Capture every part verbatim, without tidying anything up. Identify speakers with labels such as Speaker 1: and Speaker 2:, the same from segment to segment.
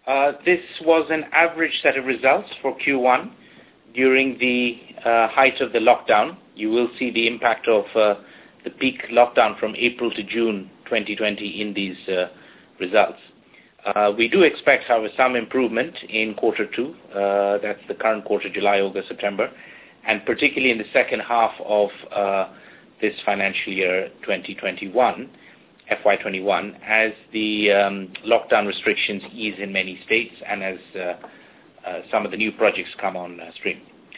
Speaker 1: Uh, this was an average set of results for Q one during the uh, height of the lockdown. You will see the impact of uh, the peak lockdown from April to June twenty twenty in these uh, results. Uh, we do expect, however, some improvement in quarter two. Uh, that's the current quarter, July, August, September, and particularly in the second half of uh, this financial year, twenty twenty-one, F Y twenty-one, as the um, lockdown restrictions ease in many states and as uh, uh, some of the new projects come on uh, stream.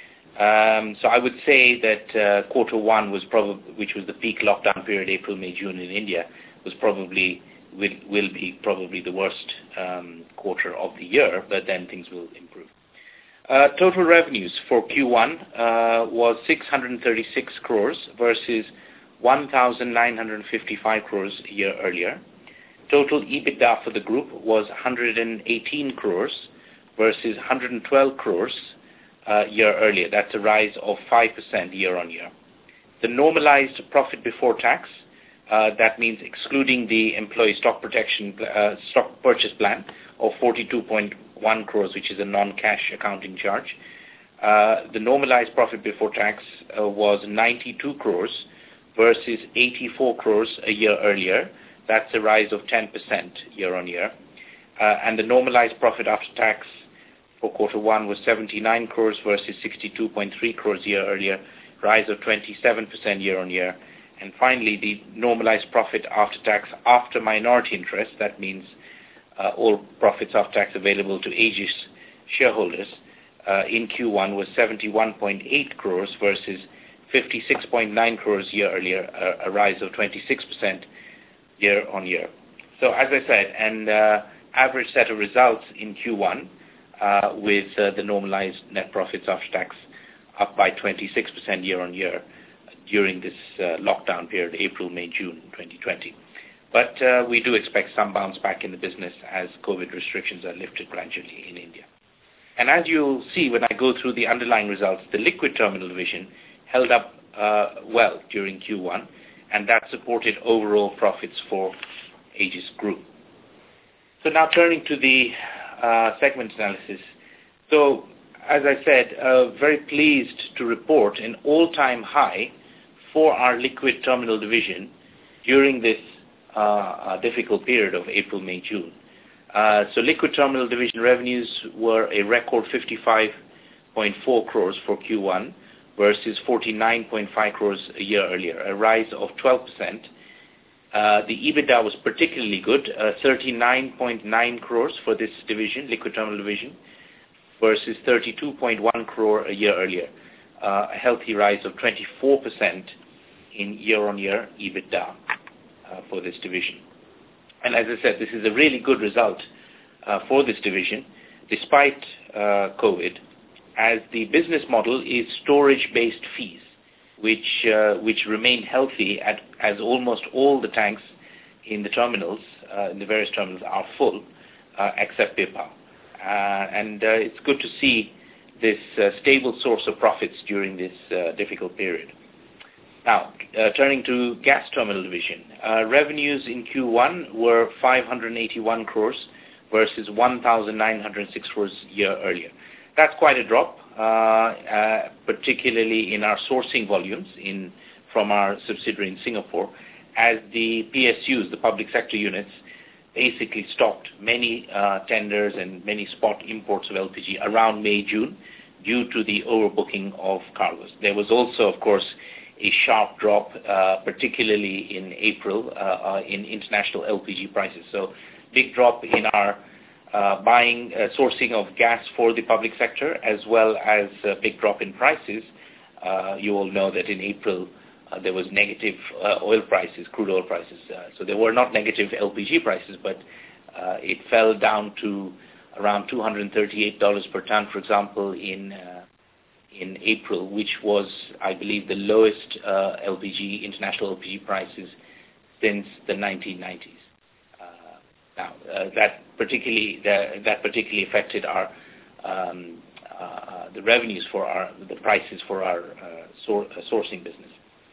Speaker 1: Um, so I would say that uh, quarter one was probably, which was the peak lockdown period, April, May, June in India, was probably will, will be probably the worst um, quarter of the year, but then things will improve. Uh, total revenues for Q one uh, was six hundred thirty-six crores versus one thousand nine hundred fifty-five crores a year earlier. Total EBITDA for the group was one hundred eighteen crores versus one hundred twelve crores a uh, year earlier. That's a rise of five percent year on year. The normalized profit before tax, uh, that means excluding the employee stock protection uh, stock purchase plan of forty-two point one crores, which is a non-cash accounting charge. Uh, the normalized profit before tax uh, was ninety-two crores versus eighty-four crores a year earlier. That's a rise of ten percent year on year. Uh, and the normalized profit after tax for quarter one was seventy-nine crores versus sixty-two point three crores a year earlier, rise of twenty-seven percent year on year. And finally, the normalized profit after tax after minority interest, that means uh, all profits after tax available to Aegis shareholders, uh, in Q one was seventy-one point eight crores versus fifty-six point nine crores a year earlier, a, a rise of twenty-six percent year on year. So as I said, an uh, average set of results in Q one uh, with uh, the normalized net profits after tax up by twenty-six percent year on year during this uh, lockdown period, April, May, June twenty twenty. But uh, we do expect some bounce back in the business as COVID restrictions are lifted gradually in India. And as you'll see when I go through the underlying results, the liquid terminal division held up uh, well during Q one, and that supported overall profits for Aegis Group. So now turning to the uh, segment analysis. So as I said, uh, very pleased to report an all-time high for our liquid terminal division during this uh, uh, difficult period of April, May, June. Uh, so liquid terminal division revenues were a record fifty-five point four crores for Q one versus forty-nine point five crores a year earlier, a rise of twelve percent. Uh, the EBITDA was particularly good, uh, thirty-nine point nine crores for this division, liquid terminal division, versus thirty-two point one crore a year earlier, uh, a healthy rise of twenty-four percent in year-on-year EBITDA uh, for this division. And as I said, this is a really good result uh, for this division, despite uh, COVID, as the business model is storage-based fees, which uh, which remain healthy at, as almost all the tanks in the terminals, uh, in the various terminals, are full, uh, except Pipavav. Uh, and uh, it's good to see this uh, stable source of profits during this uh, difficult period. Now, uh, turning to gas terminal division, uh, revenues in Q one were five hundred eighty-one crores versus one thousand nine hundred six crores a year earlier. That's quite a drop, uh, uh, particularly in our sourcing volumes in from our subsidiary in Singapore, as the P S Us, the public sector units, basically stopped many uh, tenders and many spot imports of L P G around May, June, due to the overbooking of cargoes. There was also, of course, a sharp drop, uh, particularly in April, uh, uh, in international L P G prices. So, big drop in our uh, buying, uh, sourcing of gas for the public sector, as well as a big drop in prices. Uh, you all know that in April, Uh, there was negative uh, oil prices, crude oil prices. Uh, so there were not negative L P G prices, but uh, it fell down to around two hundred thirty-eight dollars per ton, for example, in uh, in April, which was, I believe, the lowest uh, L P G, international L P G prices since the nineteen nineties. Uh, now, uh, that particularly that, that particularly affected our um, uh, the revenues for our the prices for our uh, sor- uh, sourcing business.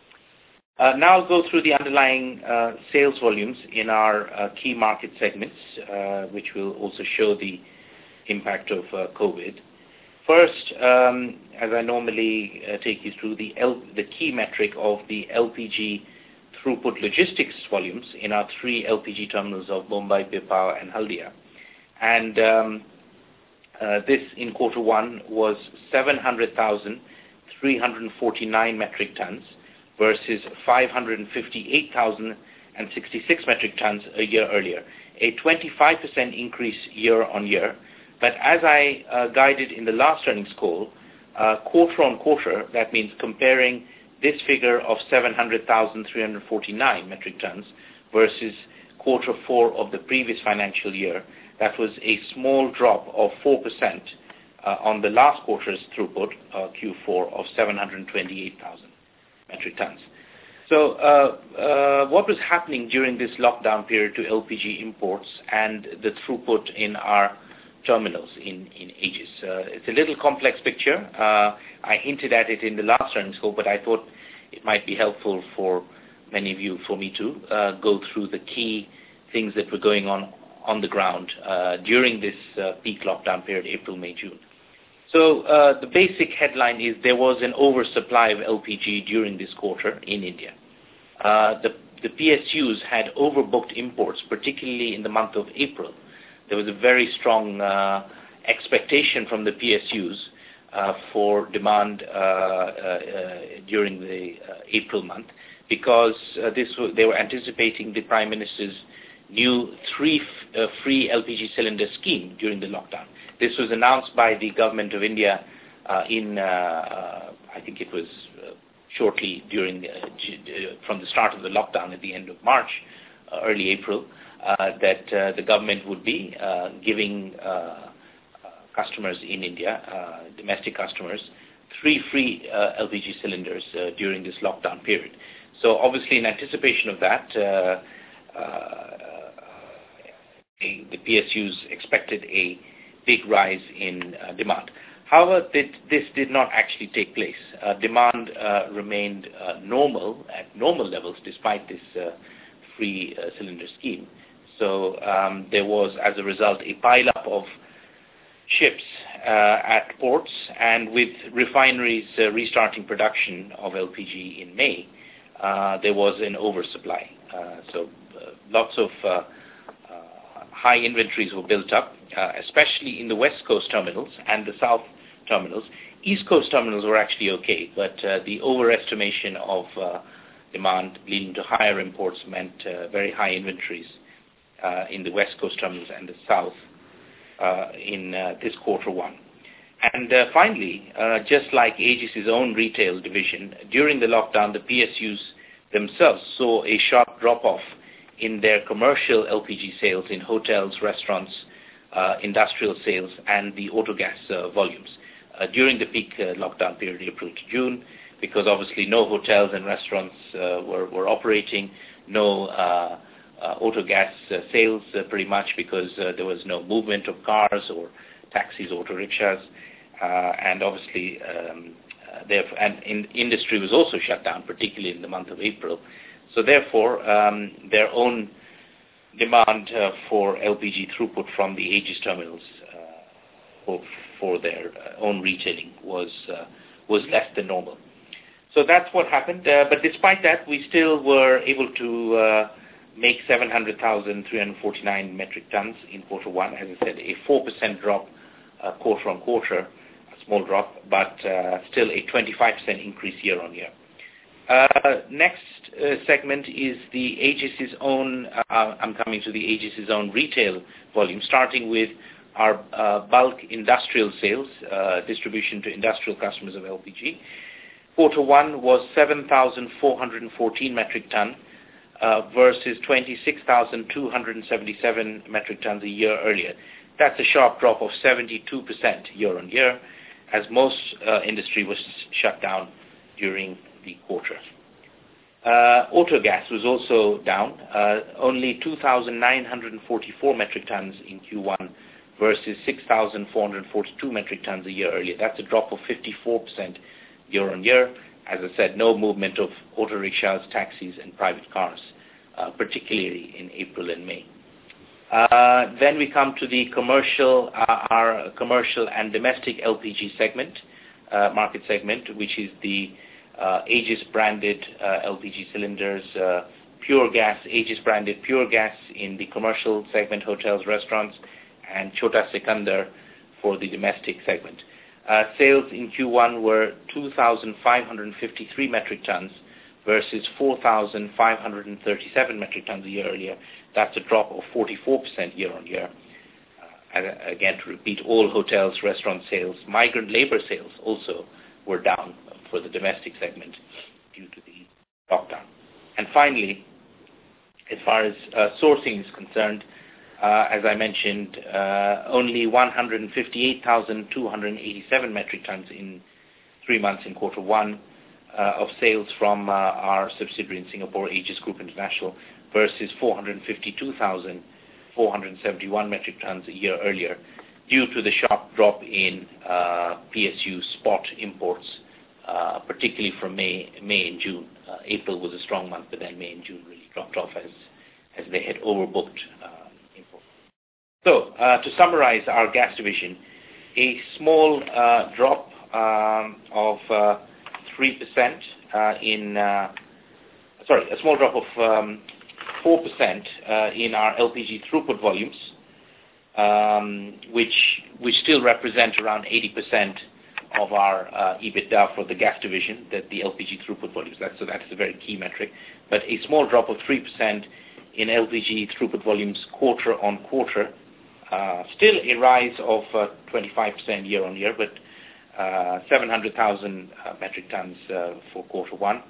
Speaker 1: Uh, now I'll go through the underlying uh, sales volumes in our uh, key market segments, uh, which will also show the impact of uh, COVID. First, um, as I normally uh, take you through, the, L- the key metric of the L P G throughput logistics volumes in our three L P G terminals of Mumbai, Pipavav and Haldia. And um, uh, this in quarter one was seven hundred thousand three hundred forty-nine metric tons versus five hundred fifty-eight thousand sixty-six metric tons a year earlier, a twenty-five percent increase year on year. But as I uh, guided in the last earnings call, uh, quarter on quarter, that means comparing this figure of seven hundred thousand three hundred forty-nine metric tons versus quarter four of the previous financial year, that was a small drop of four percent uh, on the last quarter's throughput, uh, Q four, of seven hundred twenty-eight thousand metric tons. So uh, uh, what was happening during this lockdown period to L P G imports and the throughput in our terminals in, in Aegis? Uh, it's a little complex picture. Uh, I hinted at it in the last earnings call, but I thought it might be helpful for many of you, for me to uh, go through the key things that were going on on the ground uh, during this uh, peak lockdown period, April, May, June. So uh, the basic headline is there was an oversupply of L P G during this quarter in India. Uh, the, the P S Us had overbooked imports, particularly in the month of April. There was a very strong uh, expectation from the P S Us uh, for demand uh, uh, during the uh, April month because uh, this w- they were anticipating the Prime Minister's new three f- uh, free L P G cylinder scheme during the lockdown. This was announced by the government of India uh, in, uh, uh, I think it was uh, shortly during, uh, g- from the start of the lockdown at the end of March, uh, early April, uh, that uh, the government would be uh, giving uh, uh, customers in India, uh, domestic customers, three free uh, L P G cylinders uh, during this lockdown period. So obviously in anticipation of that, uh, uh, a, the P S Us expected a big rise in uh, demand. However, th- this did not actually take place. Uh, demand uh, remained uh, normal, at normal levels, despite this uh, free uh, cylinder scheme. So um, there was, as a result, a pile-up of ships uh, at ports, and with refineries uh, restarting production of L P G in May, uh, there was an oversupply. Uh, so uh, lots of uh, uh, high inventories were built up, uh, especially in the West Coast terminals and the South terminals. East Coast terminals were actually okay, but uh, the overestimation of uh, demand leading to higher imports meant uh, very high inventories uh, in the West Coast terminals and the South uh, in uh, this quarter one. And uh, finally, uh, just like Aegis's own retail division, during the lockdown, the P S Us themselves saw a sharp drop-off in their commercial L P G sales in hotels, restaurants, uh, industrial sales, and the autogas uh, volumes uh, during the peak uh, lockdown period, April to June, because obviously no hotels and restaurants uh, were, were operating, no uh, uh, autogas uh, sales uh, pretty much because uh, there was no movement of cars or taxis, auto rickshaws, uh, and obviously um, uh, therefore, and in, industry was also shut down, particularly in the month of April. So therefore, um, their own demand uh, for L P G throughput from the Aegis terminals uh, for, for their uh, own retailing was uh, was less than normal. So that's what happened. Uh, but despite that, we still were able to uh, make seven hundred thousand three hundred forty-nine metric tons in quarter one. As I said, a four percent drop uh, quarter on quarter, a small drop, but uh, still a twenty-five percent increase year on year. Uh, next uh, segment is the Aegis's own, uh, I'm coming to the Aegis's own retail volume, starting with our uh, bulk industrial sales, uh, distribution to industrial customers of L P G. Quarter one was seven thousand four hundred fourteen metric ton uh, versus twenty-six thousand two hundred seventy-seven metric tons a year earlier. That's a sharp drop of seventy-two percent year on year, as most uh, industry was shut down during the quarter. Uh, Autogas was also down, uh, only two thousand nine hundred forty-four metric tons in Q one versus six thousand four hundred forty-two metric tons a year earlier. That's a drop of fifty-four percent year on year. As I said, no movement of auto rickshaws, taxis, and private cars, uh, particularly in April and May. Uh, then we come to the commercial, uh, our commercial and domestic L P G segment, uh, market segment, which is the uh, Aegis branded uh, L P G cylinders, uh, pure gas, Aegis branded pure gas in the commercial segment, hotels, restaurants, and Chota Sikandar for the domestic segment. Uh, sales in Q one were two thousand five hundred fifty-three metric tons versus four thousand five hundred thirty-seven metric tons a year earlier. That's a drop of forty-four percent year on year. Uh, and again, to repeat, all hotels, restaurant sales, migrant labor sales also were down for the domestic segment due to the lockdown. And finally, as far as uh, sourcing is concerned, uh, as I mentioned, uh, only one hundred fifty-eight thousand two hundred eighty-seven metric tons in three months in quarter one uh, of sales from uh, our subsidiary in Singapore, Aegis Group International, versus four hundred fifty-two thousand four hundred seventy-one metric tons a year earlier, due to the sharp drop in uh, P S U spot imports, uh, particularly from May, May and June. Uh, April was a strong month, but then May and June really dropped off as, as they had overbooked uh, imports. So, uh, to summarize our gas division, a small uh, drop um, of uh, three percent uh, in, uh, sorry, a small drop of um, four percent uh, in our L P G throughput volumes, um, which which still represent around eighty percent of our uh, EBITDA for the gas division, that the L P G throughput volumes. That, so that's a very key metric. But a small drop of three percent in L P G throughput volumes quarter on quarter. Uh, still a rise of uh, twenty-five percent year on year, but uh, seven hundred thousand uh, metric tons uh, for quarter one.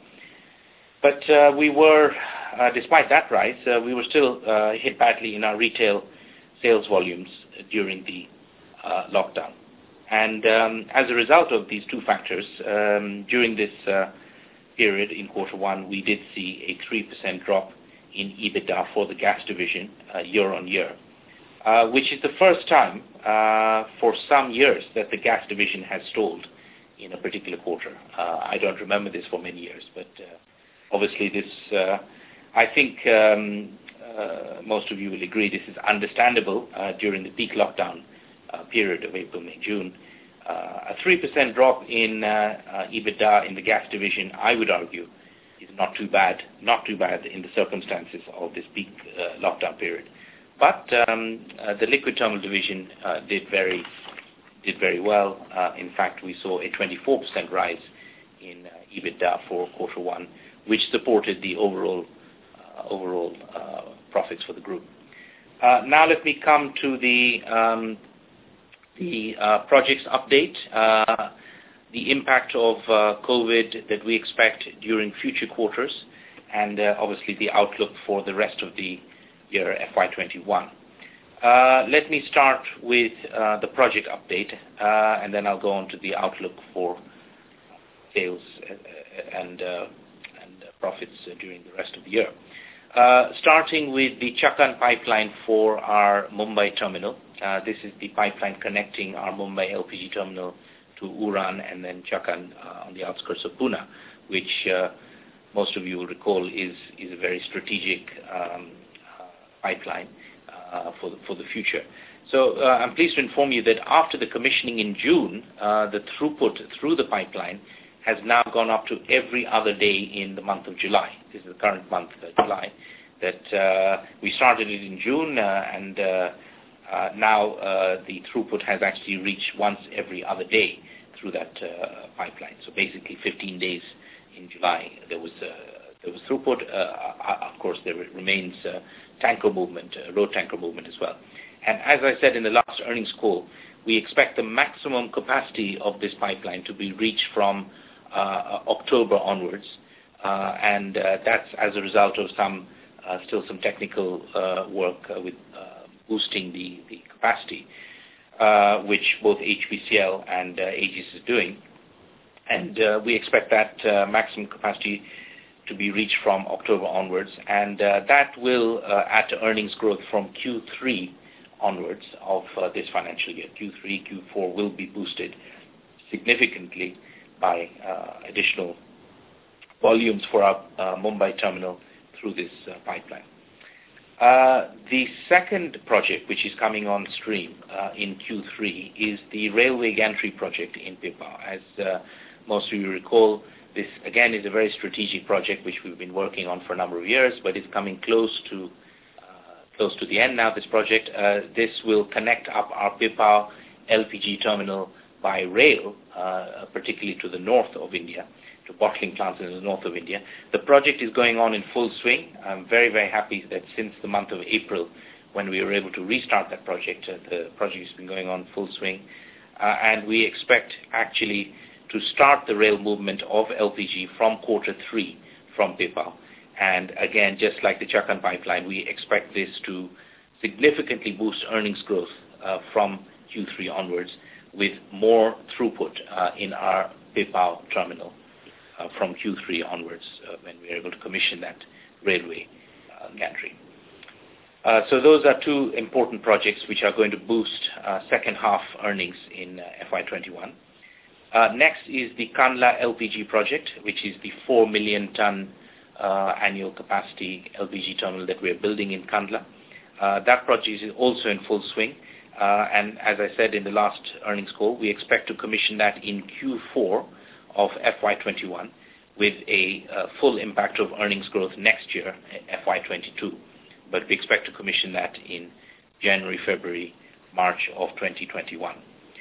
Speaker 1: But uh, we were, uh, despite that rise, uh, we were still uh, hit badly in our retail sales volumes during the uh, lockdown. And um, as a result of these two factors, um, during this uh, period in quarter one, we did see a three percent drop in EBITDA for the gas division uh, year on year, uh, which is the first time uh, for some years that the gas division has stalled in a particular quarter. Uh, I don't remember this for many years, but uh, obviously this, uh, I think um, uh, most of you will agree, this is understandable uh, during the peak lockdown uh, period of April, May, June. Uh, a three percent drop in uh, uh, EBITDA in the gas division, I would argue, is not too bad, not too bad in the circumstances of this peak uh, lockdown period. But um, uh, the liquid terminal division uh, did very, did very well. Uh, in fact, we saw a twenty-four percent rise in uh, EBITDA for quarter one, which supported the overall uh, overall uh, profits for the group. Uh, now let me come to the um, the uh, projects update, uh, the impact of uh, COVID that we expect during future quarters, and uh, obviously the outlook for the rest of the year, F Y twenty-one. Uh, let me start with uh, the project update, uh, and then I'll go on to the outlook for sales and, uh, and profits during the rest of the year. Uh, starting with the Chakan pipeline for our Mumbai terminal. Uh, this is the pipeline connecting our Mumbai L P G terminal to Uran and then Chakan uh, on the outskirts of Pune, which uh, most of you will recall is, is a very strategic um, uh, pipeline uh, for, the, for the future. So uh, I'm pleased to inform you that after the commissioning in June, uh, the throughput through the pipeline has now gone up to every other day in the month of July. This is the current month, uh, July, that uh, we started it in June, uh, and uh, uh, now uh, the throughput has actually reached once every other day through that uh, pipeline. So basically fifteen days in July there was uh, there was throughput. Uh, of course, there remains uh, tanker movement, uh, road tanker movement as well. And as I said in the last earnings call, we expect the maximum capacity of this pipeline to be reached from Uh, October onwards, uh, and uh, that's as a result of some uh, still some technical uh, work uh, with uh, boosting the, the capacity, uh, which both H P C L and uh, Aegis is doing, and uh, we expect that uh, maximum capacity to be reached from October onwards, and uh, that will uh, add to earnings growth from Q three onwards of uh, this financial year. Q three, Q four will be boosted significantly by uh, additional volumes for our uh, Mumbai terminal through this uh, pipeline. Uh, the second project, which is coming on stream uh, in Q three, is the railway gantry project in Pipavav. As uh, most of you recall, this again is a very strategic project which we've been working on for a number of years, but it's coming close to uh, close to the end now. This project, uh, this will connect up our Pipavav L P G terminal by rail, uh, particularly to the north of India, to bottling plants in the north of India. The project is going on in full swing. I'm very, very happy that since the month of April, when we were able to restart that project, uh, the project has been going on full swing. Uh, and we expect actually to start the rail movement of L P G from quarter three from Pipavav. And again, just like the Chakan pipeline, we expect this to significantly boost earnings growth uh, from Q three onwards, with more throughput uh, in our Pipavav terminal uh, from Q three onwards uh, when we are able to commission that railway uh, gantry. Uh, so those are two important projects which are going to boost uh, second half earnings in uh, F Y twenty-one. Uh, next is the Kandla L P G project, which is the four million ton uh, annual capacity L P G terminal that we are building in Kandla. Uh, that project is also in full swing. Uh, and as I said in the last earnings call, we expect to commission that in Q four of F Y twenty-one with a uh, full impact of earnings growth next year, F Y twenty-two. But we expect to commission that in January, February, March of twenty twenty-one.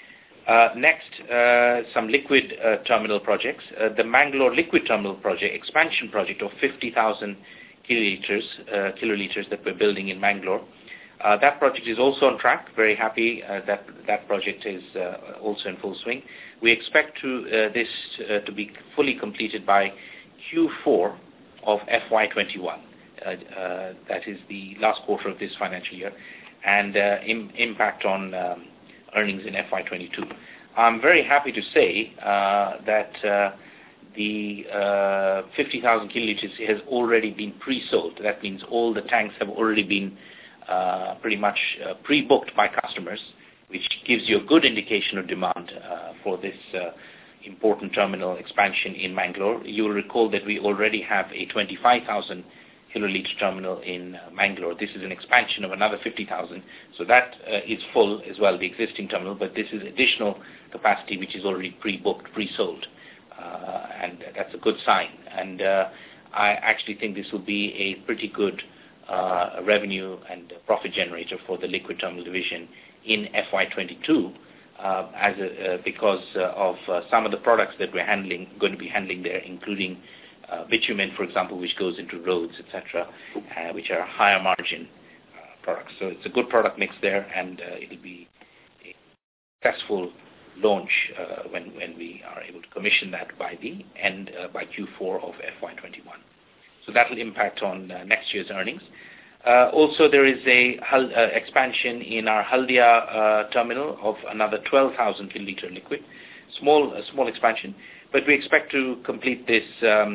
Speaker 1: Uh, next, uh, some liquid uh, terminal projects. Uh, the Mangalore liquid terminal project, expansion project of fifty thousand kiloliters, uh, kiloliters that we're building in Mangalore. Uh, that project is also on track. Very happy uh, that that project is uh, also in full swing. We expect to uh, this uh, to be fully completed by Q four of F Y twenty-one. Uh, uh, that is the last quarter of this financial year, and uh, im- impact on um, earnings in F Y twenty-two. I'm very happy to say uh, that uh, the uh, fifty thousand kiloliters has already been pre-sold. That means all the tanks have already been uh, pretty much uh, pre-booked by customers, which gives you a good indication of demand uh, for this uh, important terminal expansion in Mangalore. You will recall that we already have a twenty-five thousand kiloliter terminal in uh, Mangalore. This is an expansion of another fifty thousand. So that uh, is full as well, the existing terminal, but this is additional capacity which is already pre-booked, pre-sold. Uh, and that's a good sign. And uh, I actually think this will be a pretty good uh, revenue and profit generator for the liquid terminal division in F Y twenty-two uh, as a, uh, because uh, of uh, some of the products that we're handling, going to be handling there, including Uh, bitumen, for example, which goes into roads, et cetera, uh, which are higher margin uh, products. So it's a good product mix there, and uh, it'll be a successful launch uh, when, when we are able to commission that by the end, uh, by Q four of F Y twenty-one. So that will impact on uh, next year's earnings. Uh, also, there is a Hal- uh, expansion in our Haldia uh, terminal of another twelve thousand kiloliter liquid, small, uh, small expansion, but we expect to complete this um,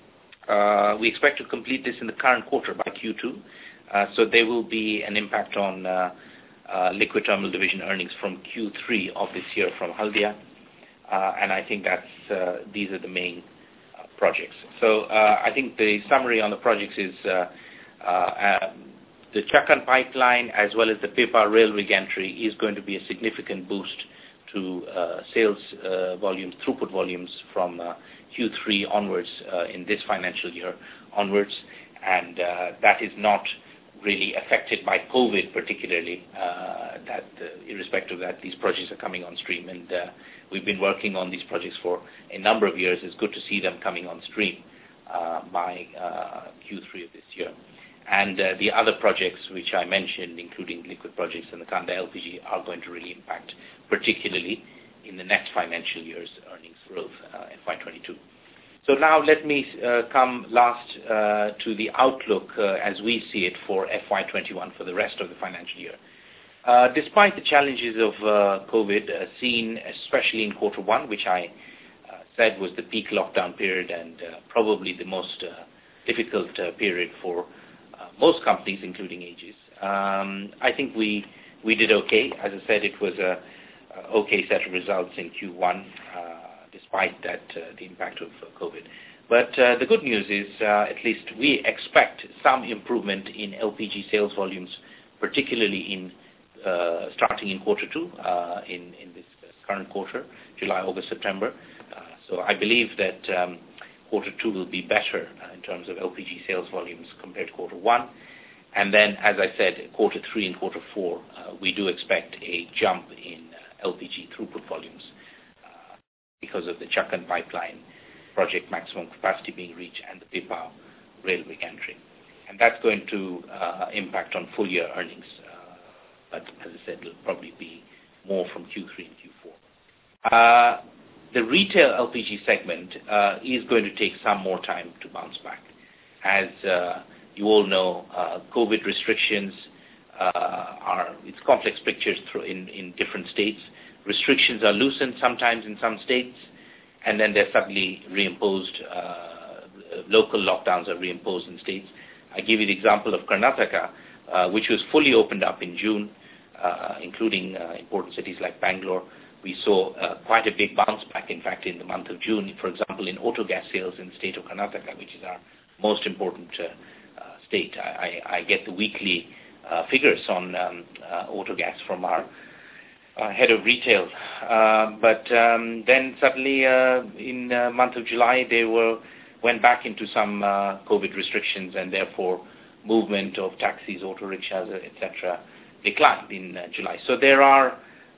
Speaker 1: Uh, we expect to complete this in the current quarter by Q two, uh, so there will be an impact on uh, uh, liquid terminal division earnings from Q three of this year from Haldia, uh, and I think that's uh, these are the main uh, projects. So uh, I think the summary on the projects is uh, uh, uh, the Chakan pipeline as well as the Pipavav railway gantry is going to be a significant boost to uh, sales uh, volumes, throughput volumes from uh, Q three onwards uh, in this financial year onwards, and uh, that is not really affected by COVID particularly. Uh, that uh, irrespective of that, these projects are coming on stream, and uh, we've been working on these projects for a number of years. It's good to see them coming on stream uh, by uh, Q three of this year. And uh, the other projects which I mentioned, including liquid projects and the Kandla L P G, are going to really impact, particularly in the next financial year's earnings growth, uh, F Y twenty-two. So now let me uh, come last uh, to the outlook uh, as we see it for F Y twenty-one for the rest of the financial year. Uh, despite the challenges of uh, COVID uh, seen, especially in quarter one, which I uh, said was the peak lockdown period and uh, probably the most uh, difficult uh, period for Uh, most companies, including Aegis. Um, I think we we did okay. As I said, it was a, a okay set of results in Q one, uh, despite that uh, the impact of uh, COVID. But uh, the good news is, uh, at least we expect some improvement in L P G sales volumes, particularly in uh, starting in quarter two, uh, in, in this current quarter, July, August, September. Uh, so I believe that um, quarter two will be better uh, in terms of L P G sales volumes compared to quarter one. And then, as I said, quarter three and quarter four, uh, we do expect a jump in uh, L P G throughput volumes uh, because of the Chakan pipeline project maximum capacity being reached and the Pipavav railway gantry. And that's going to uh, impact on full year earnings. Uh, but as I said, it'll probably be more from Q three and Q four. Uh, the retail L P G segment uh, is going to take some more time to bounce back. As uh, you all know, uh, COVID restrictions uh, are, it's complex pictures through in, in different states. Restrictions are loosened sometimes in some states, and then they're suddenly reimposed, uh, local lockdowns are reimposed in states. I give you the example of Karnataka, uh, which was fully opened up in June, uh, including uh, important cities like Bangalore. We saw uh, quite a big bounce back, in fact, in the month of June, for example, in auto gas sales in the state of Karnataka, which is our most important uh, uh, state. I, I, I get the weekly uh, figures on um, uh, auto gas from our uh, head of retail. Uh, but um, then suddenly uh, in the month of July, they were went back into some uh, COVID restrictions, and therefore movement of taxis, auto rickshaws, et cetera declined in uh, July. So there are,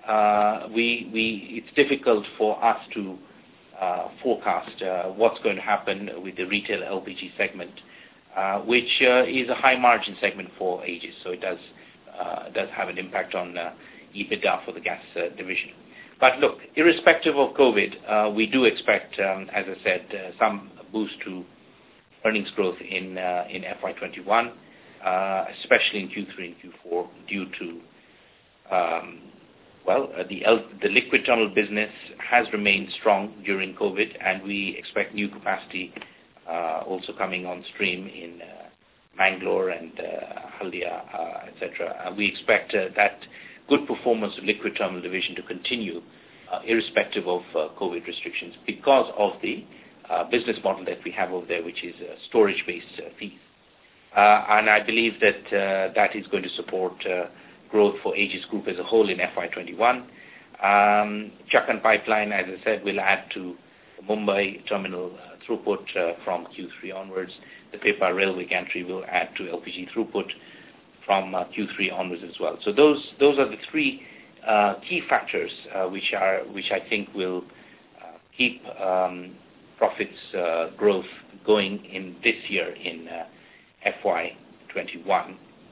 Speaker 1: uh, we, we, it's difficult for us to uh, forecast uh, what's going to happen with the retail L P G segment, uh, which uh, is a high margin segment for Aegis. So it does, uh, does have an impact on uh, EBITDA for the gas uh, division. But look, irrespective of COVID, uh, we do expect, um, as I said, uh, some boost to earnings growth in uh, in F Y twenty-one, uh, especially in Q three and Q four, due to um, well, uh, the L- the liquid tunnel business has remained strong during COVID, and we expect new capacity uh, also coming on stream in uh, Mangalore and uh, Haldia, uh, et cetera. Uh, we expect uh, that good performance of liquid terminal division to continue, uh, irrespective of uh, COVID restrictions, because of the Uh, business model that we have over there, which is uh, storage-based uh, fees. Uh, and I believe that uh, that is going to support uh, growth for Aegis Group as a whole in F Y twenty-one. Um, Chakan pipeline, as I said, will add to the Mumbai terminal uh, throughput uh, from Q three onwards. The Pipavav railway gantry will add to L P G throughput from uh, Q three onwards as well. So those those are the three uh, key factors uh, which are which I think will uh, keep um, profits uh, growth going in this year in uh, F Y twenty-one.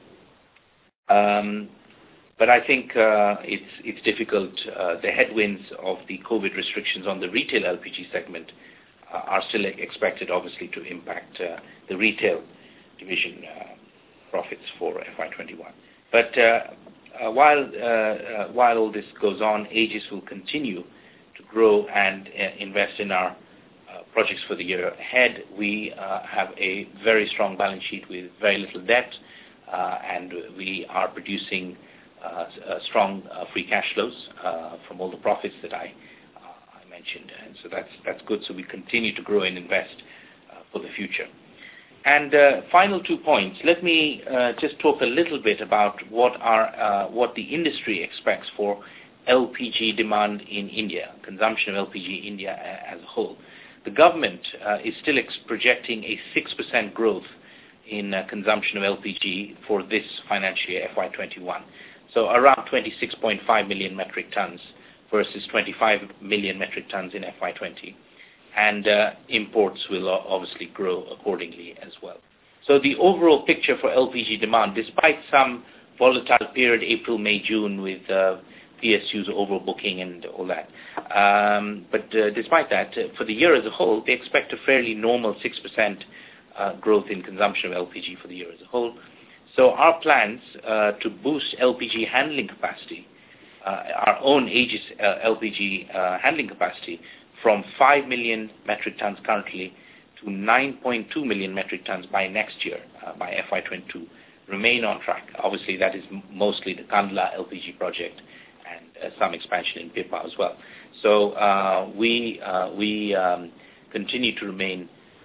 Speaker 1: Um, but I think uh, it's it's difficult. Uh, the headwinds of the COVID restrictions on the retail L P G segment uh, are still expected, obviously, to impact uh, the retail division uh, profits for F Y twenty-one. But uh, uh, while uh, uh, while all this goes on, Aegis will continue to grow and uh, invest in our Uh, projects for the year ahead. We uh, have a very strong balance sheet with very little debt, uh, and we are producing uh, uh, strong uh, free cash flows uh, from all the profits that I, uh, I mentioned. And so that's, that's good. So we continue to grow and invest uh, for the future. And uh, final two points. Let me uh, just talk a little bit about what, are, uh, what the industry expects for L P G demand in India, consumption of L P G in India as a whole. The government uh, is still ex- projecting a six percent growth in uh, consumption of L P G for this financial year, F Y twenty-one. So around twenty-six point five million metric tons versus twenty-five million metric tons in F Y twenty. And uh, imports will obviously grow accordingly as well. So the overall picture for L P G demand, despite some volatile period, April, May, June, with uh, P S Us overbooking and all that. Um, but uh, despite that, uh, for the year as a whole, they expect a fairly normal six percent uh, growth in consumption of L P G for the year as a whole. So our plans uh, to boost L P G handling capacity, uh, our own Aegis uh, L P G uh, handling capacity, from five million metric tons currently to nine point two million metric tons by next year, uh, by F Y twenty-two, remain on track. Obviously, that is m- mostly the Kandla L P G project, and uh, some expansion in Pipavav as well. So uh, we uh, we um, continue to remain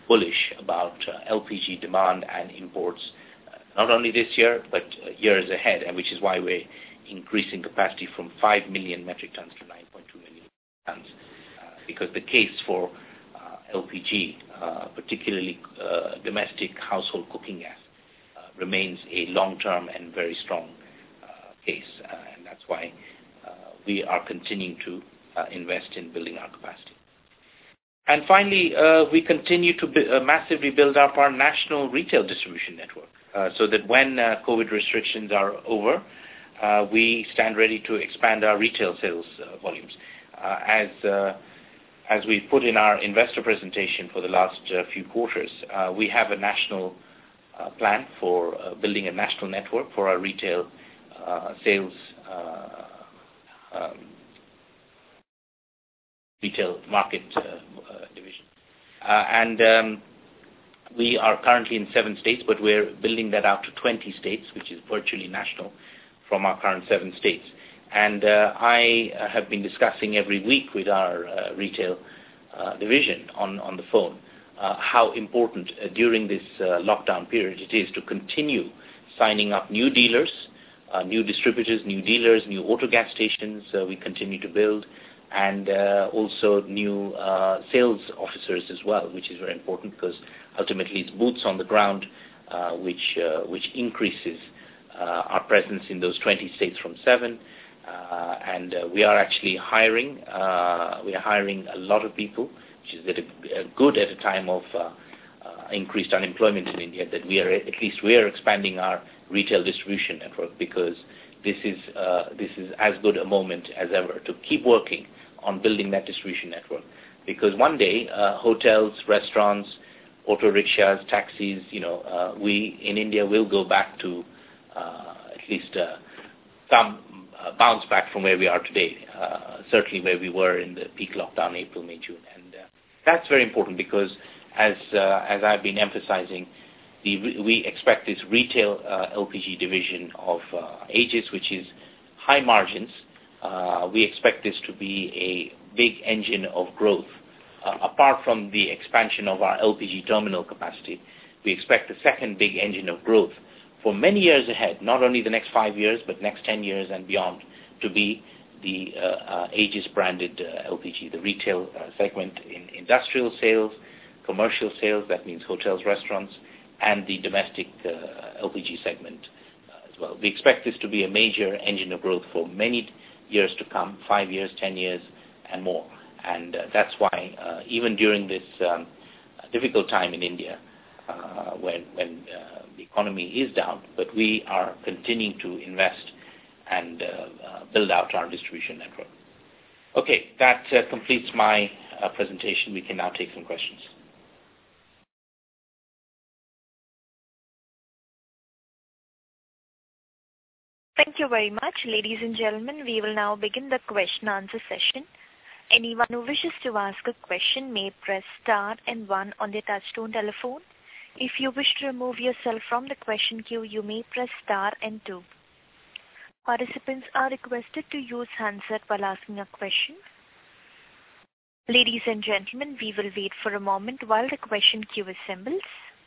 Speaker 1: bullish about uh, L P G demand and imports, uh, not only this year, but uh, years ahead, and which is why we're increasing capacity from five million metric tons to nine point two million tons, uh, because the case for uh, L P G, uh, particularly uh, domestic household cooking gas, uh, remains a long-term and very strong uh, case, uh, and that's why uh, we are continuing to uh, invest in building our capacity. And finally, uh, we continue to b- uh, massively build up our national retail distribution network, uh, so that when uh, COVID restrictions are over, uh, we stand ready to expand our retail sales uh, volumes. Uh, as uh, as we put in our investor presentation for the last uh, few quarters, uh, we have a national uh, plan for uh, building a national network for our retail uh, sales uh, um, retail market uh, uh, division. Uh, and um, we are currently in seven states, but we're building that out to twenty states, which is virtually national from our current seven states. And uh, I uh, have been discussing every week with our uh, retail uh, division on, on the phone uh, how important uh, during this uh, lockdown period it is to continue signing up new dealers, uh, new distributors, new dealers, new auto gas stations uh, we continue to build, and uh, also new uh, sales officers as well, which is very important because ultimately it's boots on the ground uh, which, uh, which increases uh, our presence in those twenty states from seven. Uh, and uh, we are actually hiring. Uh, we are hiring a lot of people, which is at a, a good at a time of uh, uh, increased unemployment in India. That we are at least we are expanding our retail distribution network, because this is uh, this is as good a moment as ever to keep working on building that distribution network. Because one day uh, hotels, restaurants, auto rickshaws, taxis, you know, uh, we in India will go back to uh, at least uh, some. Uh, bounce back from where we are today, uh, certainly where we were in the peak lockdown, April, May, June. And uh, that's very important because, as uh, as I've been emphasizing, the, we expect this retail uh, L P G division of uh, Aegis, which is high margins, uh, we expect this to be a big engine of growth. Uh, apart from the expansion of our L P G terminal capacity, we expect the second big engine of growth for many years ahead, not only the next five years, but next ten years and beyond, to be the uh, uh, Aegis branded uh, L P G, the retail uh, segment in industrial sales, commercial sales, that means hotels, restaurants, and the domestic uh, L P G segment uh, as well. We expect this to be a major engine of growth for many years to come, five years, ten years, and more. And uh, that's why uh, even during this um, difficult time in India, uh, when, when uh, the economy is down, but we are continuing to invest and uh, uh, build out our distribution network. Okay, that uh, completes my uh, presentation. We can now take some questions.
Speaker 2: Thank you very much. Ladies and gentlemen, we will now begin the question answer session. Anyone who wishes to ask a question may press star and one on their touchtone telephone. If you wish to remove yourself from the question queue, you may press star and two. Participants are requested to use handset while asking a question. Ladies and gentlemen, we will wait for a moment while the question queue assembles.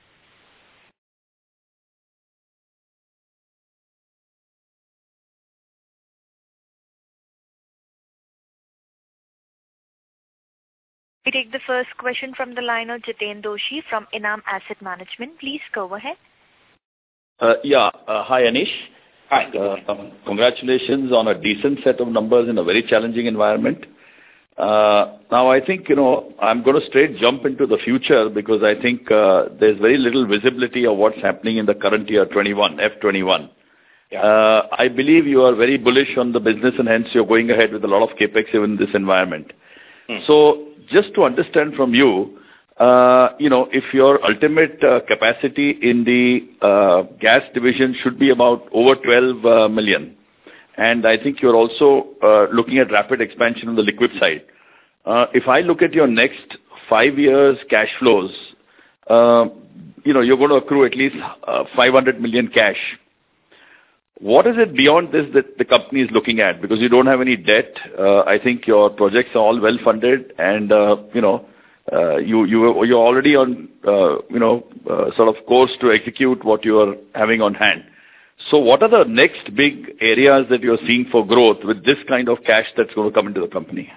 Speaker 2: We take the first question from the line of Jiten Doshi from Enam Asset Management. Please go ahead.
Speaker 3: Uh, yeah. Uh, hi, Anish.
Speaker 1: Hi.
Speaker 3: Uh, um, congratulations on a decent set of numbers in a very challenging environment. Uh, now, I think, you know, I'm going to straight jump into the future because I think uh, there's very little visibility of what's happening in the current year twenty-one, F twenty-one. Yeah. Uh, I believe you are very bullish on the business and hence you're going ahead with a lot of capex in this environment. Hmm. So, just to understand from you, uh, you know, if your ultimate uh, capacity in the uh, gas division should be about over twelve uh, million, and I think you're also uh, looking at rapid expansion on the liquid side. Uh, if I look at your next five years cash flows, uh, you know, you're going to accrue at least uh, five hundred million cash. What is it beyond this that the company is looking at? Because you don't have any debt. Uh, I think your projects are all well funded and, uh, you know, uh, you you you're already on uh, you know uh, sort of course to execute what you are having on hand. So what are the next big areas that you're seeing for growth with this kind of cash that's going to come into the company?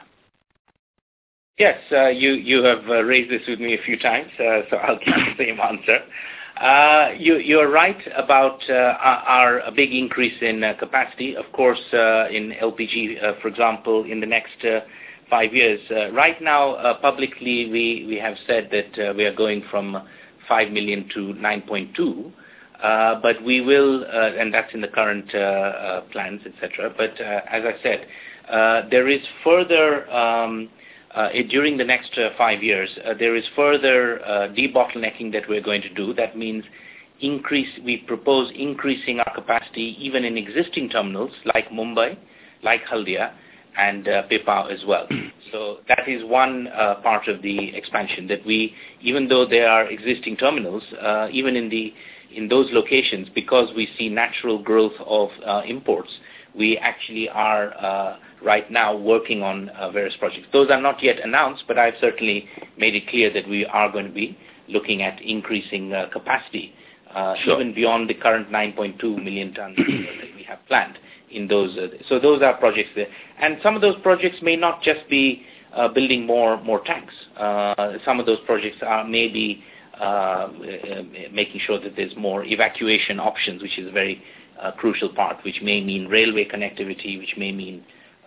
Speaker 1: Yes, uh, you you have uh, raised this with me a few times, uh, so I'll give the same answer. Uh, you, you're right about uh, our, our big increase in uh, capacity. Of course, uh, in L P G, uh, for example, in the next uh, five years. Uh, right now, uh, publicly, we, we have said that uh, we are going from five million to nine point two. Uh, but we will, uh, and that's in the current uh, uh, plans, et cetera. But uh, as I said, uh, there is further. Um, Uh, it, during the next uh, five years, uh, there is further uh, debottlenecking that we're going to do. That means increase. We propose increasing our capacity even in existing terminals like Mumbai, like Haldia, and uh, Pipavav as well. So that is one uh, part of the expansion that we, even though there are existing terminals, uh, even in the in those locations, because we see natural growth of uh, imports, we actually are uh, right now working on uh, various projects. Those are not yet announced, but I've certainly made it clear that we are going to be looking at increasing uh, capacity, uh, sure. even beyond the current nine point two million tons that we have planned in those. Uh, so those are projects there. And some of those projects may not just be uh, building more, more tanks. Uh, some of those projects are maybe uh, making sure that there's more evacuation options, which is a very uh, crucial part, which may mean railway connectivity, which may mean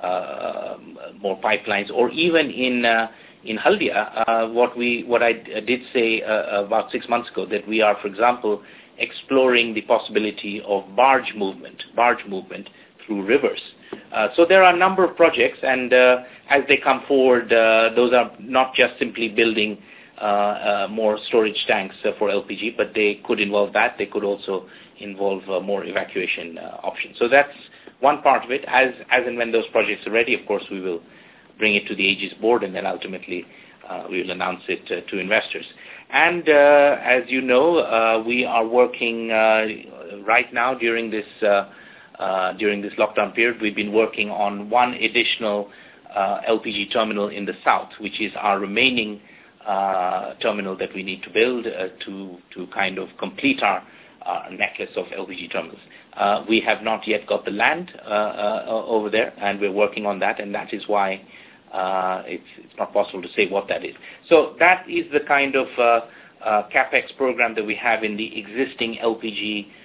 Speaker 1: Uh, more pipelines, or even in uh, in Haldia, uh, what we what I did say uh, about six months ago, that we are, for example, exploring the possibility of barge movement, barge movement through rivers. Uh, so there are a number of projects, and uh, as they come forward, uh, those are not just simply building uh, uh, more storage tanks uh, for L P G, but they could involve that. They could also involve uh, more evacuation uh, options. So that's one part of it. As as and when those projects are ready, of course, we will bring it to the Aegis board, and then ultimately uh, we will announce it uh, to investors. And uh, as you know, uh, we are working uh, right now during this uh, uh, during this lockdown period. We've been working on one additional uh, L P G terminal in the south, which is our remaining uh, terminal that we need to build uh, to to kind of complete our uh, necklace of L P G terminals. Uh, we have not yet got the land uh, uh, over there, and we're working on that, and that is why uh, it's, it's not possible to say what that is. So that is the kind of uh, uh, CapEx program that we have in the existing L P G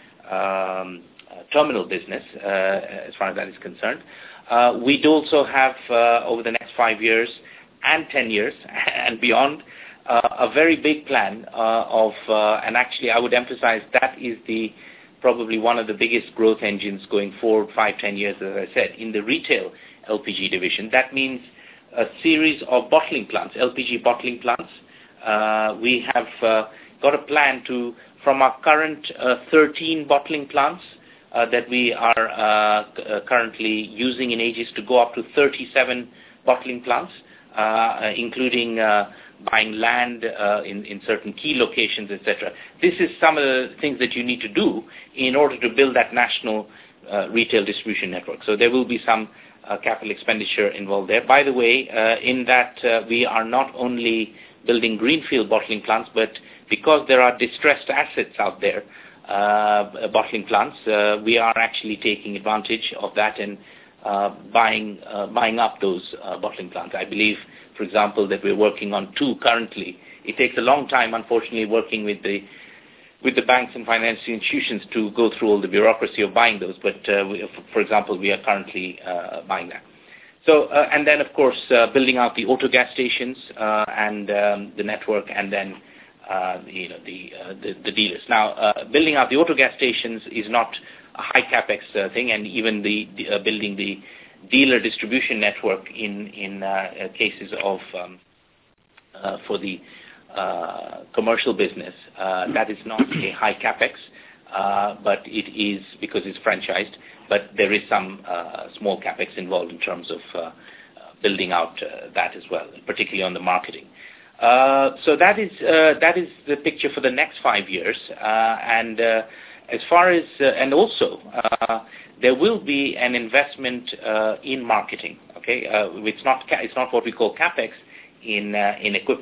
Speaker 1: um, uh, terminal business, uh, as far as that is concerned. Uh, we'd also have, uh, over the next five years and ten years and beyond, uh, a very big plan uh, of, uh, and actually I would emphasize that is the probably one of the biggest growth engines going forward five, ten years, as I said, in the retail L P G division. That means a series of bottling plants, L P G bottling plants. Uh, we have uh, got a plan to, from our current uh, thirteen bottling plants uh, that we are uh, c- uh, currently using in Aegis, to go up to thirty-seven bottling plants, uh, including uh, buying land uh, in, in certain key locations, et cetera. This is some of the things that you need to do in order to build that national uh, retail distribution network. So there will be some uh, capital expenditure involved there. By the way, uh, in that uh, we are not only building greenfield bottling plants, but because there are distressed assets out there, uh, bottling plants, uh, we are actually taking advantage of that and uh, buying uh, buying up those uh, bottling plants. I believe, for example, that we're working on two currently. It takes a long time, unfortunately, working with the with the banks and financial institutions to go through all the bureaucracy of buying those. But, uh, we, for example, we are currently uh, buying that. So, uh, and then, of course, uh, building out the auto gas stations uh, and um, the network, and then, uh, you know, the, uh, the the dealers. Now, uh, building out the auto gas stations is not a high capex uh, thing, and even the, the uh, building the dealer distribution network in in uh, cases of um, uh, for the uh, commercial business, uh, that is not a high capex, uh, but it is because it's franchised. But there is some uh, small capex involved in terms of uh, uh, building out uh, that as well, particularly on the marketing. Uh, so that is uh, that is the picture for the next five years, uh, and uh, as far as uh, and also. Uh, There will be an investment uh, in marketing. Okay, uh, it's not ca- it's not what we call capex in uh, in equipment,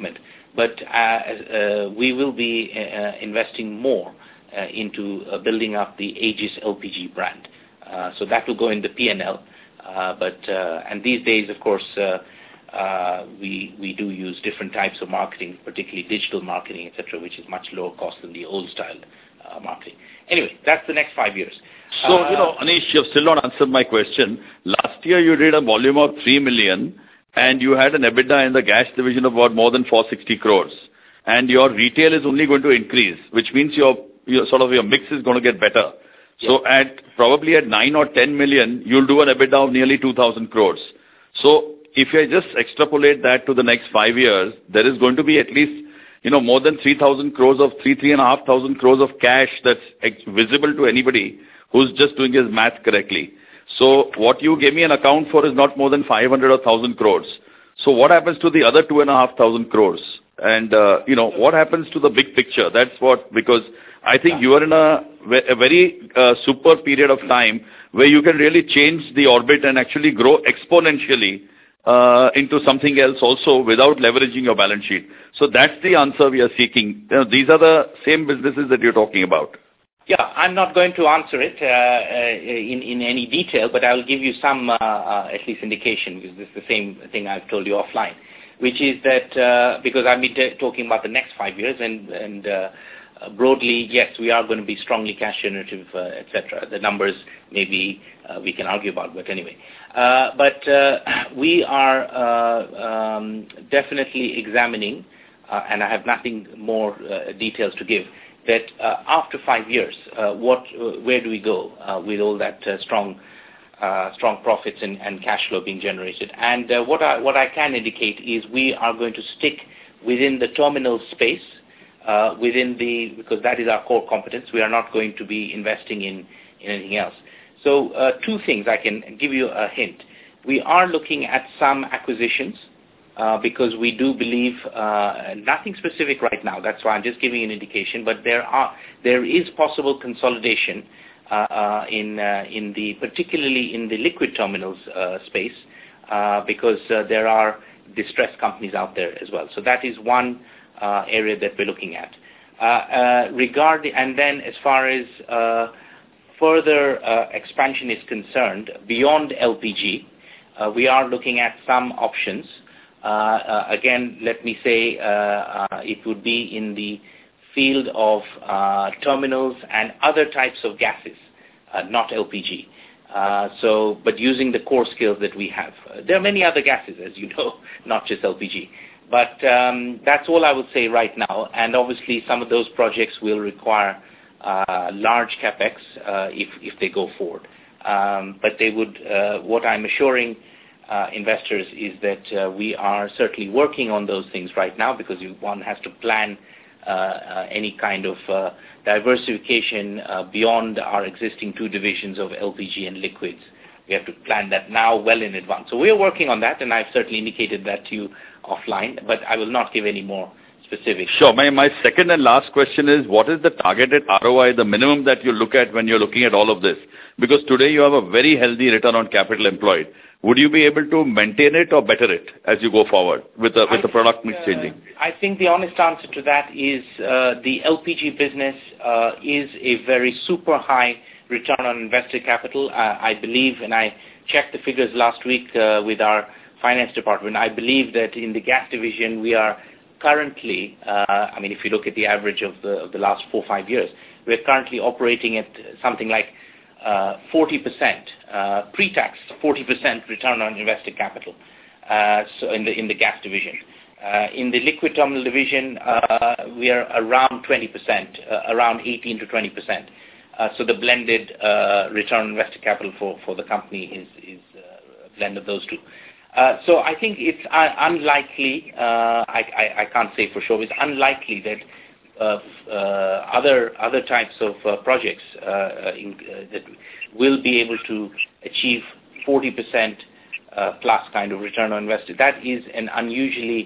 Speaker 1: but uh, uh, we will be uh, investing more uh, into uh, building up the Aegis L P G brand. Uh, so that will go in the P and L. Uh, but uh, and these days, of course, uh, uh, we we do use different types of marketing, particularly digital marketing, et cetera, which is much lower cost than the old style uh, marketing. Anyway, that's the next five years.
Speaker 3: So,
Speaker 1: uh,
Speaker 3: you know, Anish, you've still not answered my question. Last year you did a volume of three million and you had an EBITDA in the gas division of about more than four hundred sixty crores. And your retail is only going to increase, which means your, your sort of your mix is going to get better. So at probably at nine or ten million, you'll do an EBITDA of nearly two thousand crores. So if I just extrapolate that to the next five years, there is going to be at least, you know, more than three thousand crores of three, three and a half thousand crores of cash that's visible to anybody who's just doing his math correctly. So what you gave me an account for is not more than five hundred or one thousand crores. So what happens to the other two and a half thousand crores? And, uh, you know, what happens to the big picture? That's what, because I think you are in a, a very uh, super period of time where you can really change the orbit and actually grow exponentially uh, into something else also without leveraging your balance sheet. So that's the answer we are seeking. You know, these are the same businesses that you're talking about.
Speaker 1: Yeah, I'm not going to answer it uh, uh, in, in any detail, but I will give you some uh, uh, at least indication, because this is the same thing I've told you offline, which is that uh, because I've been t- talking about the next five years and, and uh, Uh, broadly, yes, we are going to be strongly cash generative, uh, et cetera. The numbers maybe uh, we can argue about, but anyway. Uh, but uh, we are uh, um, definitely examining, uh, and I have nothing more uh, details to give, that uh, after five years, uh, what, uh, where do we go uh, with all that uh, strong uh, strong profits and, and cash flow being generated? And uh, what I, what I can indicate is we are going to stick within the terminal space, Uh, within the, because that is our core competence. We are not going to be investing in, in anything else. So uh, two things, I can give you a hint. We are looking at some acquisitions uh, because we do believe, uh, nothing specific right now, that's why I'm just giving an indication, but there are there is possible consolidation uh, uh, in, uh, in the, particularly in the liquid terminals uh, space uh, because uh, there are distressed companies out there as well. So that is one Uh, area that we're looking at. Uh, uh, regarding, and then as far as uh, further uh, expansion is concerned, beyond L P G, uh, we are looking at some options. Uh, uh, again, let me say uh, uh, it would be in the field of uh, terminals and other types of gases, uh, not L P G. Uh, so, but using the core skills that we have. Uh, there are many other gases, as you know, not just L P G. But um, that's all I would say right now. And obviously some of those projects will require uh, large capex uh, if, if they go forward. Um, but they would, uh, what I'm assuring uh, investors is that uh, we are certainly working on those things right now, because you, one has to plan uh, uh, any kind of uh, diversification uh, beyond our existing two divisions of L P G and liquids. We have to plan that now well in advance. So we are working on that, and I've certainly indicated that to you offline, but I will not give any more specifics.
Speaker 3: Sure. My, my second and last question is, what is the targeted R O I, the minimum that you look at when you're looking at all of this? Because today you have a very healthy return on capital employed. Would you be able to maintain it or better it as you go forward with the, with the product mix changing?
Speaker 1: Uh, I think the honest answer to that is uh, the L P G business uh, is a very super high return on invested capital. Uh, I believe, and I checked the figures last week uh, with our finance department, I believe that in the gas division we are currently, uh, I mean, if you look at the average of the, of the last four or five years, we're currently operating at something like uh, forty percent uh, pre-tax, forty percent return on invested capital. Uh, so in the in the gas division, uh, in the liquid terminal division, uh, we are around twenty percent, uh, around eighteen to twenty percent. Uh, so the blended uh, return on invested capital for, for the company is, is uh, a blend of those two. Uh, so I think it's uh, unlikely, uh, I, I, I can't say for sure, it's unlikely that uh, uh, other other types of uh, projects uh, in, uh, that will be able to achieve forty percent uh, plus kind of return on invested. That is an unusually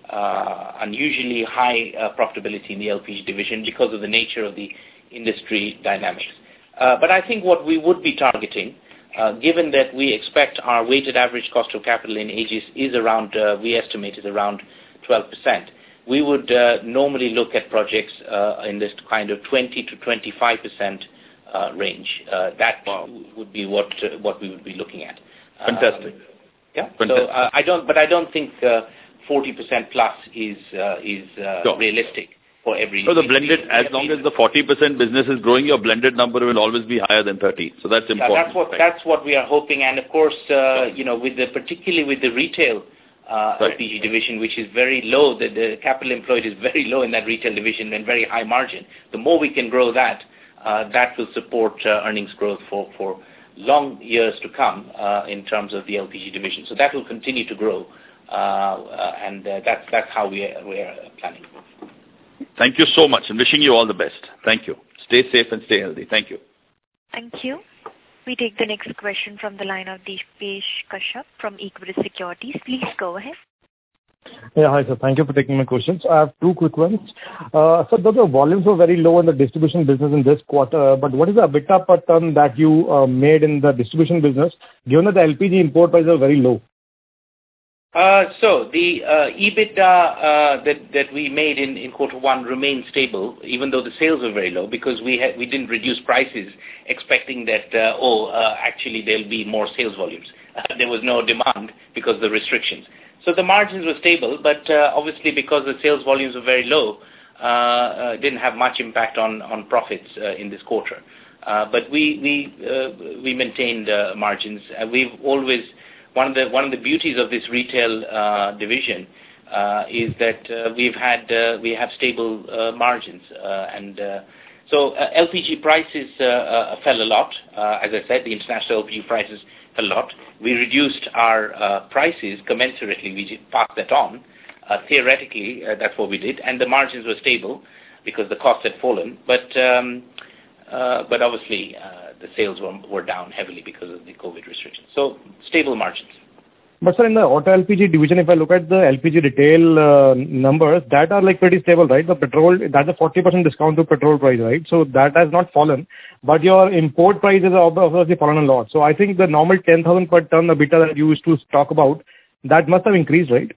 Speaker 1: uh, unusually high uh, profitability in the L P G division because of the nature of the industry dynamics. Uh, but I think what we would be targeting, Uh, given that we expect our weighted average cost of capital in Aegis is around, uh, we estimate is around twelve percent, we would uh, normally look at projects uh, in this kind of twenty to twenty-five percent uh, range. Uh, that wow. would be what uh, what we would be looking at.
Speaker 3: Fantastic.
Speaker 1: Um, yeah.
Speaker 3: Fantastic.
Speaker 1: So uh, I don't, but I don't think uh, forty percent plus is uh, is uh, sure. realistic for every.
Speaker 3: So the blended, as long as the forty percent business is growing, your blended number will always be higher than thirty. So that's important.
Speaker 1: Yeah, that's what right. that's what we are hoping, and of course, uh, sure. you know, with the particularly with the retail. Uh, right. L P G division, which is very low, the, the capital employed is very low in that retail division and very high margin. The more we can grow that, uh, that will support uh, earnings growth for, for long years to come uh, in terms of the L P G division. So that will continue to grow, uh, uh, and uh, that's that's how we are, we are planning.
Speaker 3: Thank you so much, and wishing you all the best. Thank you. Stay safe and stay healthy. Thank you.
Speaker 2: Thank you. We take the next question from the line of Deepesh Kashyap from Equirus Securities. Please go ahead.
Speaker 4: Yeah, hi sir. Thank you for taking my questions. I have two quick ones. Uh, so the volumes were very low in the distribution business in this quarter, but what is the EBITDA per ton that you uh, made in the distribution business, given that the L P G import prices are very low?
Speaker 1: Uh, so the uh, EBITDA uh, that that we made in, in quarter one remained stable, even though the sales were very low, because we had we didn't reduce prices, expecting that uh, oh uh, actually there'll be more sales volumes. Uh, there was no demand because of the restrictions. So the margins were stable, but uh, obviously because the sales volumes were very low, uh, uh, didn't have much impact on on profits uh, in this quarter. Uh, but we we uh, we maintained uh, margins. Uh, we've always One of the one of the beauties of this retail uh, division uh, is that uh, we've had uh, we have stable uh, margins, uh, and uh, so uh, L P G prices uh, uh, fell a lot. Uh, as I said, the international L P G prices fell a lot. We reduced our uh, prices commensurately. We passed that on. Uh, theoretically, uh, that's what we did, and the margins were stable because the costs had fallen. But um, uh, but obviously. Uh, the sales were, were down heavily because of the COVID restrictions. So stable margins.
Speaker 4: But sir, in the auto L P G division, if I look at the L P G retail uh, numbers, that are like pretty stable, right? The petrol, that's a forty percent discount to petrol price, right? So that has not fallen. But your import prices have obviously fallen a lot. So I think the normal ten thousand per ton EBITDA that you used to talk about, that must have increased, right?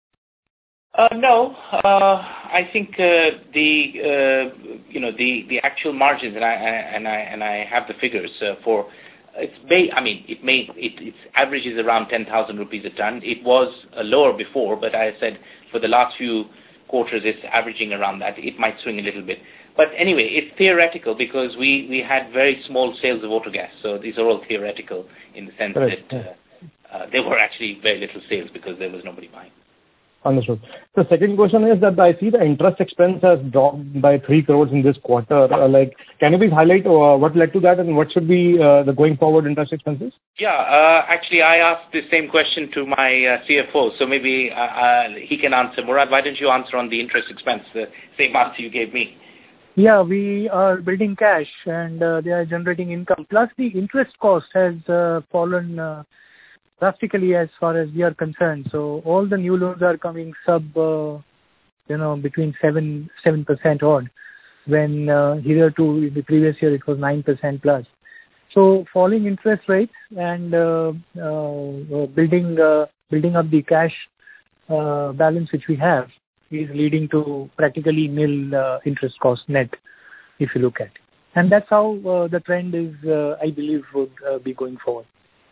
Speaker 1: Uh, no, uh, I think uh, the uh, you know the, the actual margins, and I and I and I have the figures uh, for it's. May, I mean, it may it its average is around ten thousand rupees a ton. It was uh, lower before, but I said for the last few quarters it's averaging around that. It might swing a little bit, but anyway, it's theoretical because we, we had very small sales of autogas. So these are all theoretical in the sense right. that uh, uh, there were actually very little sales because there was nobody buying.
Speaker 4: Understood. The second question is that I see the interest expense has dropped by three crores in this quarter. Uh, like, can you please highlight uh, what led to that and what should be uh, the going forward interest expenses?
Speaker 1: Yeah, uh, actually, I asked the same question to my uh, C F O, so maybe uh, uh, he can answer. Murad, why don't you answer on the interest expense, the same answer you gave me?
Speaker 5: Yeah, we are building cash and uh, they are generating income. Plus, the interest cost has uh, fallen uh, drastically as far as we are concerned. So all the new loans are coming sub, uh, you know, between seven seven percent odd. When uh, hitherto in the previous year it was nine percent plus. So falling interest rates and uh, uh, building uh, building up the cash uh, balance which we have is leading to practically nil uh, interest cost net, if you look at it. And that's how uh, the trend is, uh, I believe, would uh, be going forward.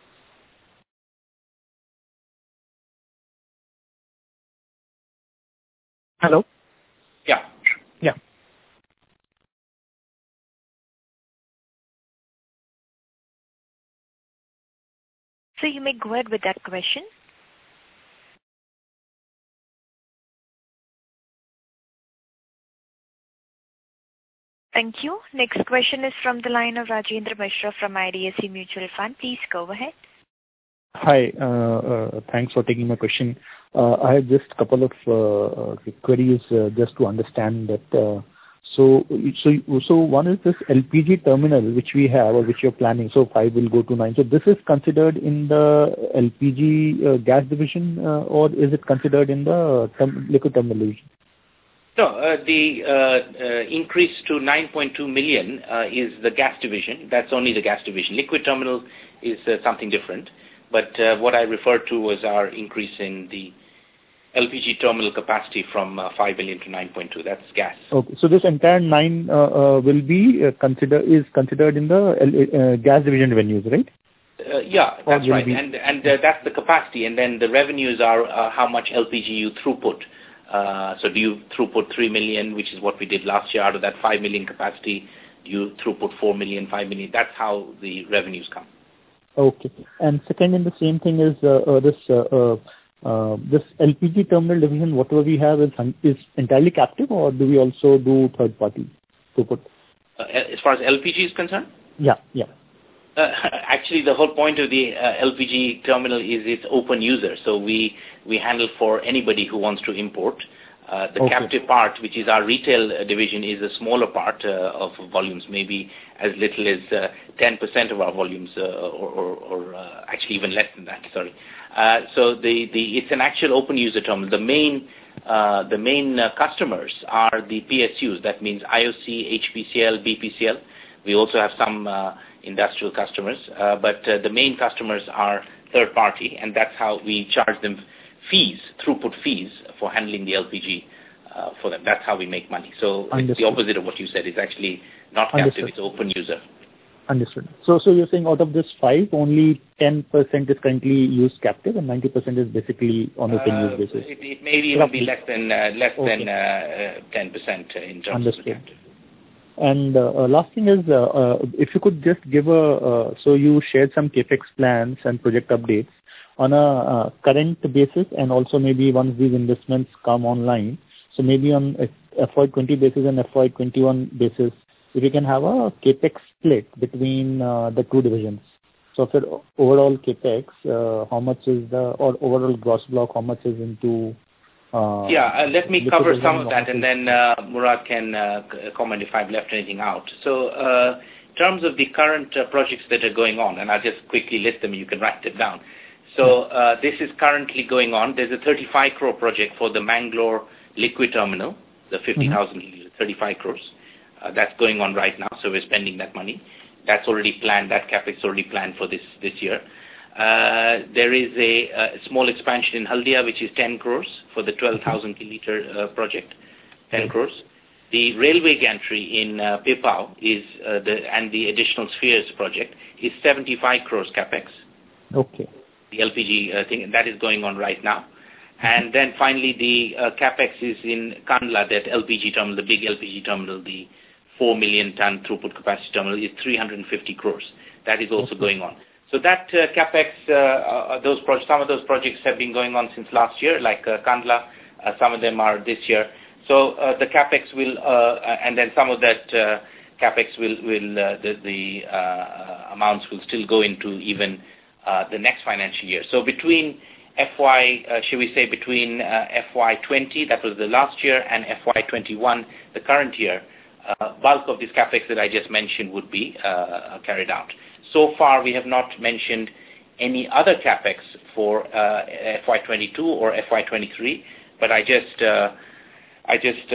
Speaker 5: Hello?
Speaker 1: Yeah.
Speaker 5: Yeah.
Speaker 2: So you may go ahead with that question. Thank you. Next question is from the line of Rajendra Mishra from I D F C Mutual Fund. Please go ahead.
Speaker 6: Hi. Uh, uh, thanks for taking my question. Uh, I have just a couple of uh, queries uh, just to understand that. Uh, so, so, so one is this L P G terminal which we have or which you're planning. So five will go to nine. So this is considered in the L P G uh, gas division uh, or is it considered in the term, liquid terminal division?
Speaker 1: No, uh, the uh, uh, increase to nine point two million uh, is the gas division. That's only the gas division. Liquid terminal is uh, something different. But uh, what I referred to was our increase in the L P G terminal capacity from uh, five million to nine point two. That's gas.
Speaker 6: Okay. So this entire nine uh, uh, will be uh, consider is considered in the uh, gas division revenues, right?
Speaker 1: Uh, yeah, that's right. Be... And and uh, that's the capacity. And then the revenues are uh, how much L P G you throughput. Uh, so do you throughput three million, which is what we did last year, out of that five million capacity, do you throughput four million, five million? That's how the revenues come.
Speaker 6: Okay. And second, in the same thing is uh, uh, this uh, uh, uh, this L P G terminal division, whatever we have is, is entirely captive, or do we also do third party throughput?
Speaker 1: Uh, as far as L P G is concerned?
Speaker 6: Yeah, yeah.
Speaker 1: Uh, actually, the whole point of the uh, L P G terminal is it's open user. So we, we handle for anybody who wants to import. Uh, the okay. captive part, which is our retail uh, division, is a smaller part uh, of volumes, maybe as little as uh, ten percent of our volumes, uh, or, or, or uh, actually even less than that, sorry. Uh, so the, the, it's an actual open user terminal. The main, uh, the main uh, customers are the P S Us. That means I O C, H P C L, B P C L. We also have some uh, industrial customers, uh, but uh, the main customers are third party, and that's how we charge them fees, throughput fees for handling the L P G uh, for them. That's how we make money. So Understood. It's the opposite of what you said. It's actually not captive, Understood. It's open user.
Speaker 6: Understood. So so you're saying out of this five, only ten percent is currently used captive and ninety percent is basically on open uh, use basis?
Speaker 1: It, it may even Roughly. be less than uh, less okay. than uh, ten percent in terms
Speaker 6: Understood.
Speaker 1: of captive.
Speaker 6: And uh, last thing is, uh, uh, if you could just give a, uh, so you shared some CapEx plans and project updates on a uh, current basis, and also maybe once these investments come online, so maybe on F Y twenty basis and F Y twenty-one basis, if you can have a CapEx split between uh, the two divisions. So for overall CapEx, uh, how much is the, or overall gross block, how much is into Uh,
Speaker 1: yeah, uh, let me cover some of that, and then uh, Murad can uh, comment if I've left anything out. So uh, in terms of the current uh, projects that are going on, and I'll just quickly list them, you can write it down. So uh, this is currently going on. There's a thirty-five crore project for the Mangalore liquid terminal, the fifty thousand mm-hmm. thirty-five crores. Uh, that's going on right now, so we're spending that money. That's already planned, that CapEx already planned for this, this year. Uh, there is a, a small expansion in Haldia, which is ten crores for the twelve thousand kiloliter uh, project, ten crores. The railway gantry in uh, Pipau is uh, the and the additional spheres project is seventy-five crores capex.
Speaker 6: Okay.
Speaker 1: The L P G uh, thing, that is going on right now. And then finally, the uh, capex is in Kandla, that L P G terminal, the big L P G terminal, the four million ton throughput capacity terminal, is three hundred fifty crores. That is also okay. going on. So that uh, capex, uh, uh, those pro- some of those projects have been going on since last year, like uh, Kandla. Uh, some of them are this year. So uh, the capex will, uh, and then some of that uh, capex will, will uh, the, the uh, amounts will still go into even uh, the next financial year. So between F Y, uh, should we say between uh, F Y twenty, that was the last year, and F Y twenty-one, the current year, uh, bulk of this capex that I just mentioned would be uh, carried out. So far, we have not mentioned any other capex for uh, F Y twenty-two or F Y twenty-three, but I just uh, I just uh,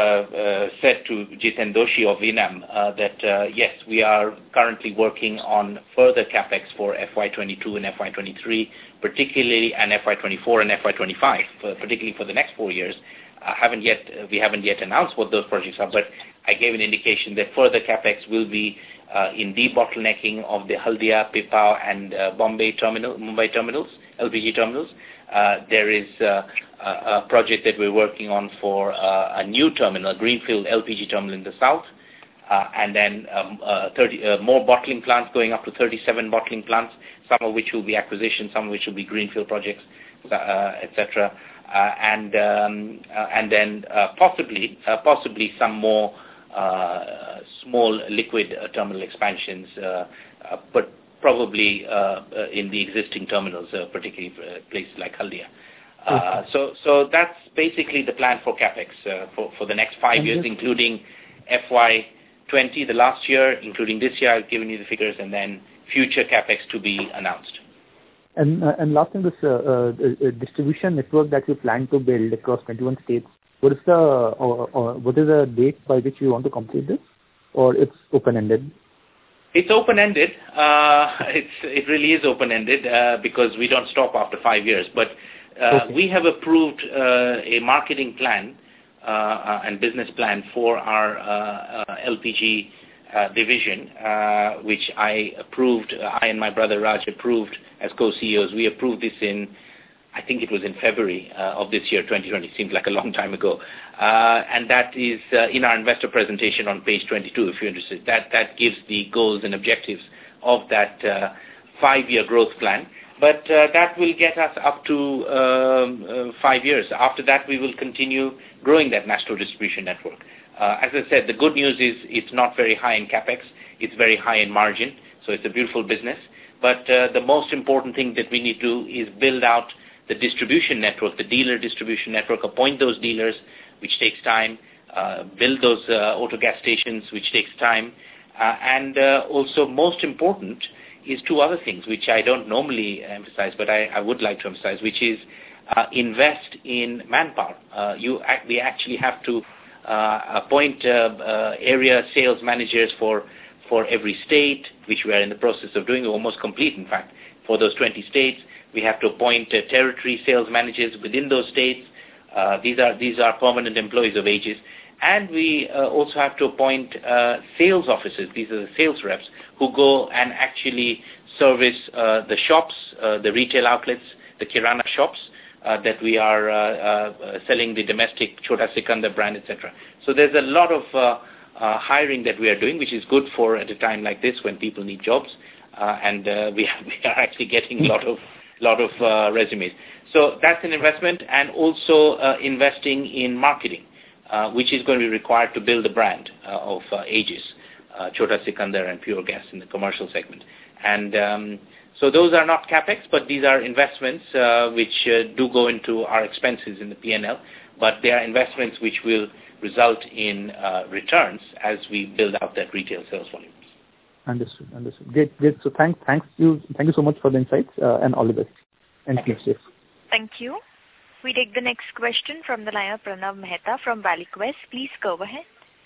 Speaker 1: uh, said to Jiten Doshi of I N A M uh, that uh, yes, we are currently working on further capex for F Y twenty-two and F Y twenty-three, particularly and F Y twenty-four and F Y twenty-five, for, particularly for the next four years. Uh, haven't yet uh, we haven't yet announced what those projects are, but I gave an indication that further capex will be uh, in debottlenecking of the Haldia, Pipau, and uh, Bombay terminal, Mumbai terminals, L P G terminals. Uh, there is uh, a, a project that we're working on for uh, a new terminal, a greenfield L P G terminal in the south, uh, and then um, uh, thirty uh, more bottling plants, going up to thirty-seven bottling plants, some of which will be acquisition, some of which will be greenfield projects, uh, et cetera. Uh, and um, uh, and then uh, possibly uh, possibly some more uh, small liquid uh, terminal expansions, uh, uh, but probably uh, uh, in the existing terminals, uh, particularly uh, places like Haldia. Uh, okay. So so that's basically the plan for capex uh, for for the next five and years, including F Y twenty, the last year, including this year. I've given you the figures, and then future capex to be announced.
Speaker 6: And uh, and last thing, this uh, uh, distribution network that you plan to build across twenty-one states, what is the or, or what is the date by which you want to complete this, or it's open-ended?
Speaker 1: It's open-ended. Uh, it's it really is open-ended uh, because we don't stop after five years. But Uh,
Speaker 6: okay.
Speaker 1: We have approved uh, a marketing plan uh, uh, and business plan for our uh, uh, L P G uh, division, uh, which I approved, uh, I and my brother Raj approved as co-C E Os. We approved this in, I think it was in February uh, of this year, twenty twenty. Seems like a long time ago. Uh, and that is uh, in our investor presentation on page twenty-two, if you're interested. That, that gives the goals and objectives of that uh, five-year growth plan. But uh, that will get us up to um, uh, five years. After that, we will continue growing that national distribution network. Uh, as I said, the good news is it's not very high in capex. It's very high in margin, so it's a beautiful business. But uh, the most important thing that we need to do is build out the distribution network, the dealer distribution network, appoint those dealers, which takes time, uh, build those uh, auto gas stations, which takes time, uh, and uh, also most important is two other things, which I don't normally emphasize, but I, I would like to emphasize, which is uh, invest in manpower. Uh, you act, we actually have to uh, appoint uh, uh, area sales managers for for every state, which we are in the process of doing, almost complete, in fact, for those twenty states. We have to appoint uh, territory sales managers within those states. Uh, these are these are permanent employees of Aegis. And we uh, also have to appoint uh, sales officers. These are the sales reps who go and actually service uh, the shops, uh, the retail outlets, the Kirana shops uh, that we are uh, uh, selling the domestic Chota Sikandar brand, et cetera. So there's a lot of uh, uh, hiring that we are doing, which is good for at a time like this when people need jobs, uh, and uh, we, we are actually getting a lot of lot of uh, resumes. So that's an investment, and also uh, investing in marketing. Uh, which is going to be required to build the brand uh, of uh, Aegis, uh, Chota Sikandar and Pure Gas in the commercial segment. And um, so those are not capex, but these are investments uh, which uh, do go into our expenses in the P and L, but they are investments which will result in uh, returns as we build out that retail sales volumes.
Speaker 6: Understood. Understood. Great. Great. So thanks, thanks you, thank you so much for the insights uh, and all the best. And keep safe.
Speaker 2: Thank you. We take the next question from the line of Pranav Mehta from ValueQuest. Please go ahead.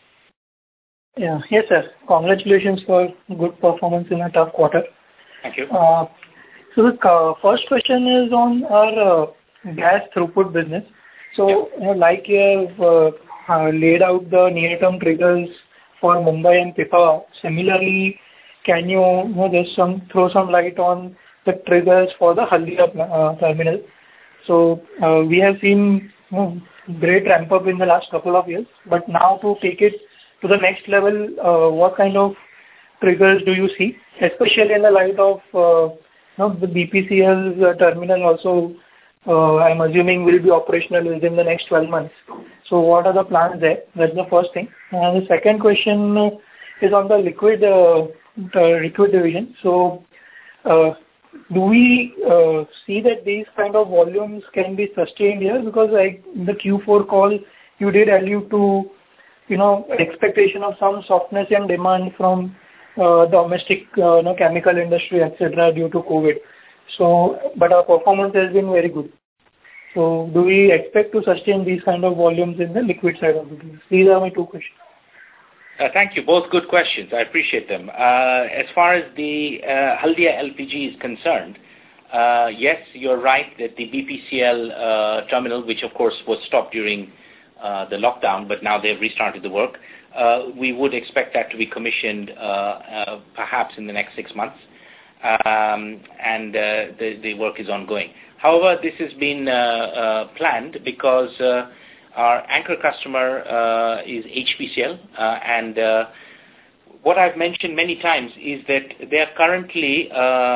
Speaker 7: Yeah. Yes, sir. Congratulations for good performance in a tough quarter.
Speaker 1: Thank you.
Speaker 7: Uh, so the uh, first question is on our uh, gas throughput business. So, you know, like you have uh, uh, laid out the near-term triggers for Mumbai and Pipavav, similarly, can you, you know, just some throw some light on the triggers for the Haldia uh, terminal? So uh, we have seen you know, great ramp up in the last couple of years, but now to take it to the next level, uh, what kind of triggers do you see, especially in the light of uh, you know, the B P C L's uh, terminal also, uh, I'm assuming will be operational within the next twelve months. So what are the plans there? That's the first thing. And the second question is on the liquid, uh, the liquid division. So uh, do we uh, see that these kind of volumes can be sustained here? Because like in the Q four call, you did allude to, you know, expectation of some softness in demand from uh, domestic uh, you know, chemical industry, et cetera, due to COVID. So, but our performance has been very good. So, do we expect to sustain these kind of volumes in the liquid side of the business? These are my two questions.
Speaker 1: Uh, thank you. Both good questions. I appreciate them. Uh, as far as the uh, Haldia L P G is concerned, uh, yes, you're right that the B P C L uh, terminal, which of course was stopped during uh, the lockdown, but now they've restarted the work, uh, we would expect that to be commissioned uh, uh, perhaps in the next six months, um, and uh, the, the work is ongoing. However, this has been uh, uh, planned because uh, our anchor customer uh, is H P C L, uh, and uh, what I've mentioned many times is that they are currently uh,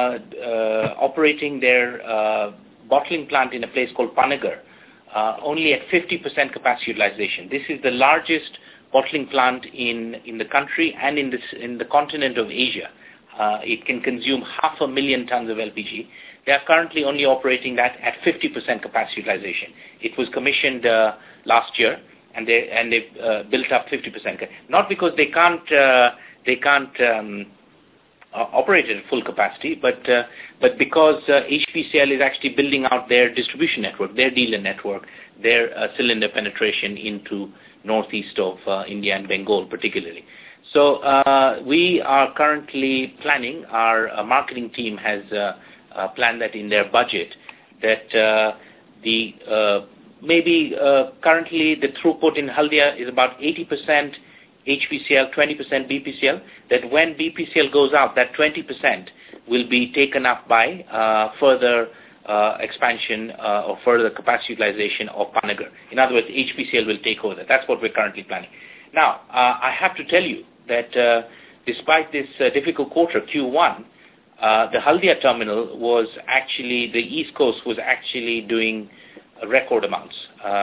Speaker 1: uh, operating their uh, bottling plant in a place called Panagar, uh, only at fifty percent capacity utilization. This is the largest bottling plant in, in the country and in, this, in the continent of Asia. Uh, it can consume half a million tons of L P G. They are currently only operating that at fifty percent capacity utilization. It was commissioned uh, last year, and they and they've uh, built up fifty percent. Not because they can't uh, they can't um, uh, operate at full capacity, but uh, but because uh, H P C L is actually building out their distribution network, their dealer network, their uh, cylinder penetration into northeast of uh, India and Bengal particularly. So uh, we are currently planning. Our uh, marketing team has uh, uh, planned that in their budget that uh, the uh, maybe uh, currently the throughput in Haldia is about eighty percent H P C L, twenty percent B P C L, that when B P C L goes out, that twenty percent will be taken up by uh, further uh, expansion uh, or further capacity utilization of Panagar. In other words, H P C L will take over that. That's what we're currently planning. Now, uh, I have to tell you that uh, despite this uh, difficult quarter, Q one, uh, the Haldia terminal was actually, the East Coast was actually doing record amounts.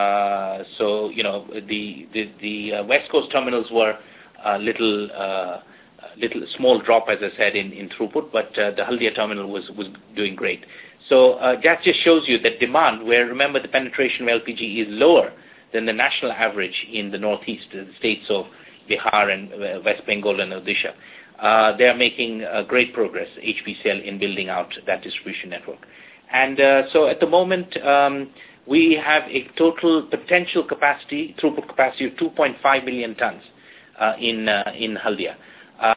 Speaker 1: Uh, so, you know, the the, the uh, West Coast terminals were a little, uh, little small drop, as I said, in, in throughput, but uh, the Haldia terminal was, was doing great. So uh, that just shows you that demand, where remember the penetration of L P G is lower than the national average in the northeast, the states of Bihar and uh, West Bengal and Odisha. Uh, they are making uh, great progress, H P C L, in building out that distribution network. And uh, so at the moment, um, we have a total potential capacity, throughput capacity of two point five million tons uh, in uh, in Haldia. Uh,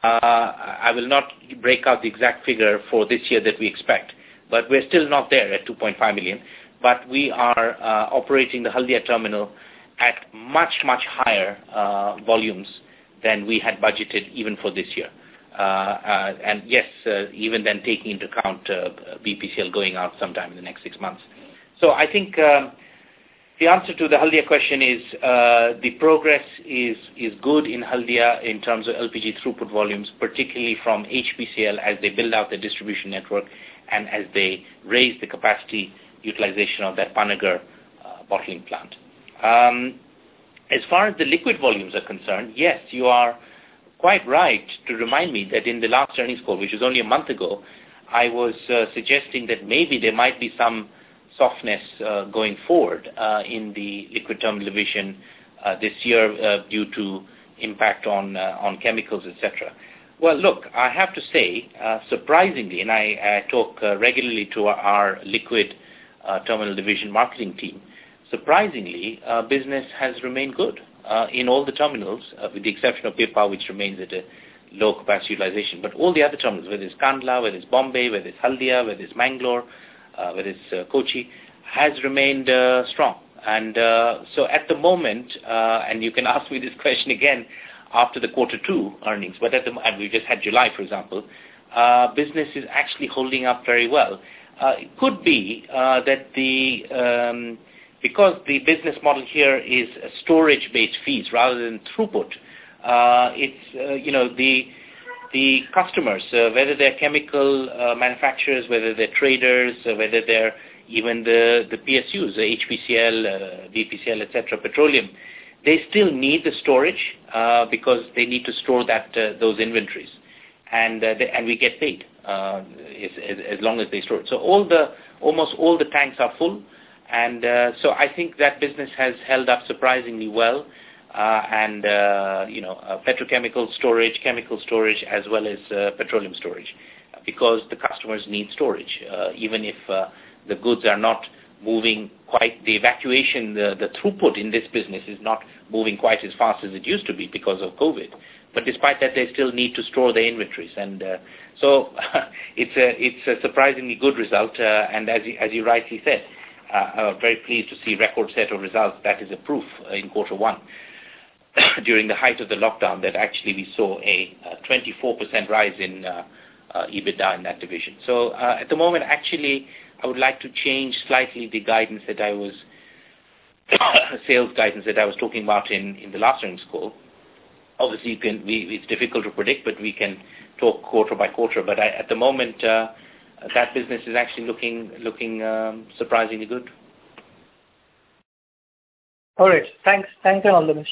Speaker 1: I will not break out the exact figure for this year that we expect, but we're still not there at two point five million. But we are uh, operating the Haldia terminal at much, much higher uh, volumes than we had budgeted even for this year. Uh, uh, and yes, uh, even then taking into account uh, B P C L going out sometime in the next six months. So I think uh, the answer to the Haldia question is uh, the progress is, is good in Haldia in terms of L P G throughput volumes, particularly from H P C L as they build out the distribution network and as they raise the capacity utilization of that Panagar uh, bottling plant. Um, as far as the liquid volumes are concerned, yes, you are quite right to remind me that in the last earnings call, which was only a month ago, I was uh, suggesting that maybe there might be some softness uh, going forward uh, in the liquid terminal division uh, this year uh, due to impact on uh, on chemicals, et cetera. Well, look, I have to say, uh, surprisingly, and I, I talk uh, regularly to our, our liquid uh, terminal division marketing team, surprisingly, uh, business has remained good uh, in all the terminals, uh, with the exception of Pipavav, which remains at a low capacity utilization. But all the other terminals, whether it's Kandla, whether it's Bombay, whether it's Haldia, whether it's Mangalore, uh, whether it's uh, Kochi, has remained uh, strong. And uh, so at the moment, uh, and you can ask me this question again after the quarter two earnings, but at the and we just had July, for example, uh, business is actually holding up very well. Uh, it could be uh, that the um, because the business model here is storage-based fees rather than throughput. Uh, it's uh, you know the the customers, uh, whether they're chemical uh, manufacturers, whether they're traders, uh, whether they're even the the P S Us, the H P C L, uh, B P C L, et cetera, petroleum, they still need the storage uh, because they need to store that uh, those inventories, and uh, they, and we get paid uh, as, as, as long as they store it. So all the almost all the tanks are full, and uh, so I think that business has held up surprisingly well, uh, and uh, you know uh, petrochemical storage, chemical storage, as well as uh, petroleum storage, because the customers need storage, uh, even if uh, the goods are not moving quite, the evacuation, the, the throughput in this business is not moving quite as fast as it used to be because of COVID. But despite that, they still need to store their inventories. And uh, so it's, a, it's a surprisingly good result. Uh, and as you, as you rightly said, uh, I'm very pleased to see record set of results. That is a proof uh, in quarter one. During the height of the lockdown, that actually we saw a, a twenty-four percent rise in uh, uh, EBITDA in that division. So uh, at the moment, actually, I would like to change slightly the guidance that I was, sales guidance that I was talking about in, in the last earnings call. Obviously, you can, we, it's difficult to predict, but we can talk quarter by quarter. But I, at the moment, uh, that business is actually looking looking um, surprisingly good.
Speaker 7: All right. Thanks. Thanks and all the best.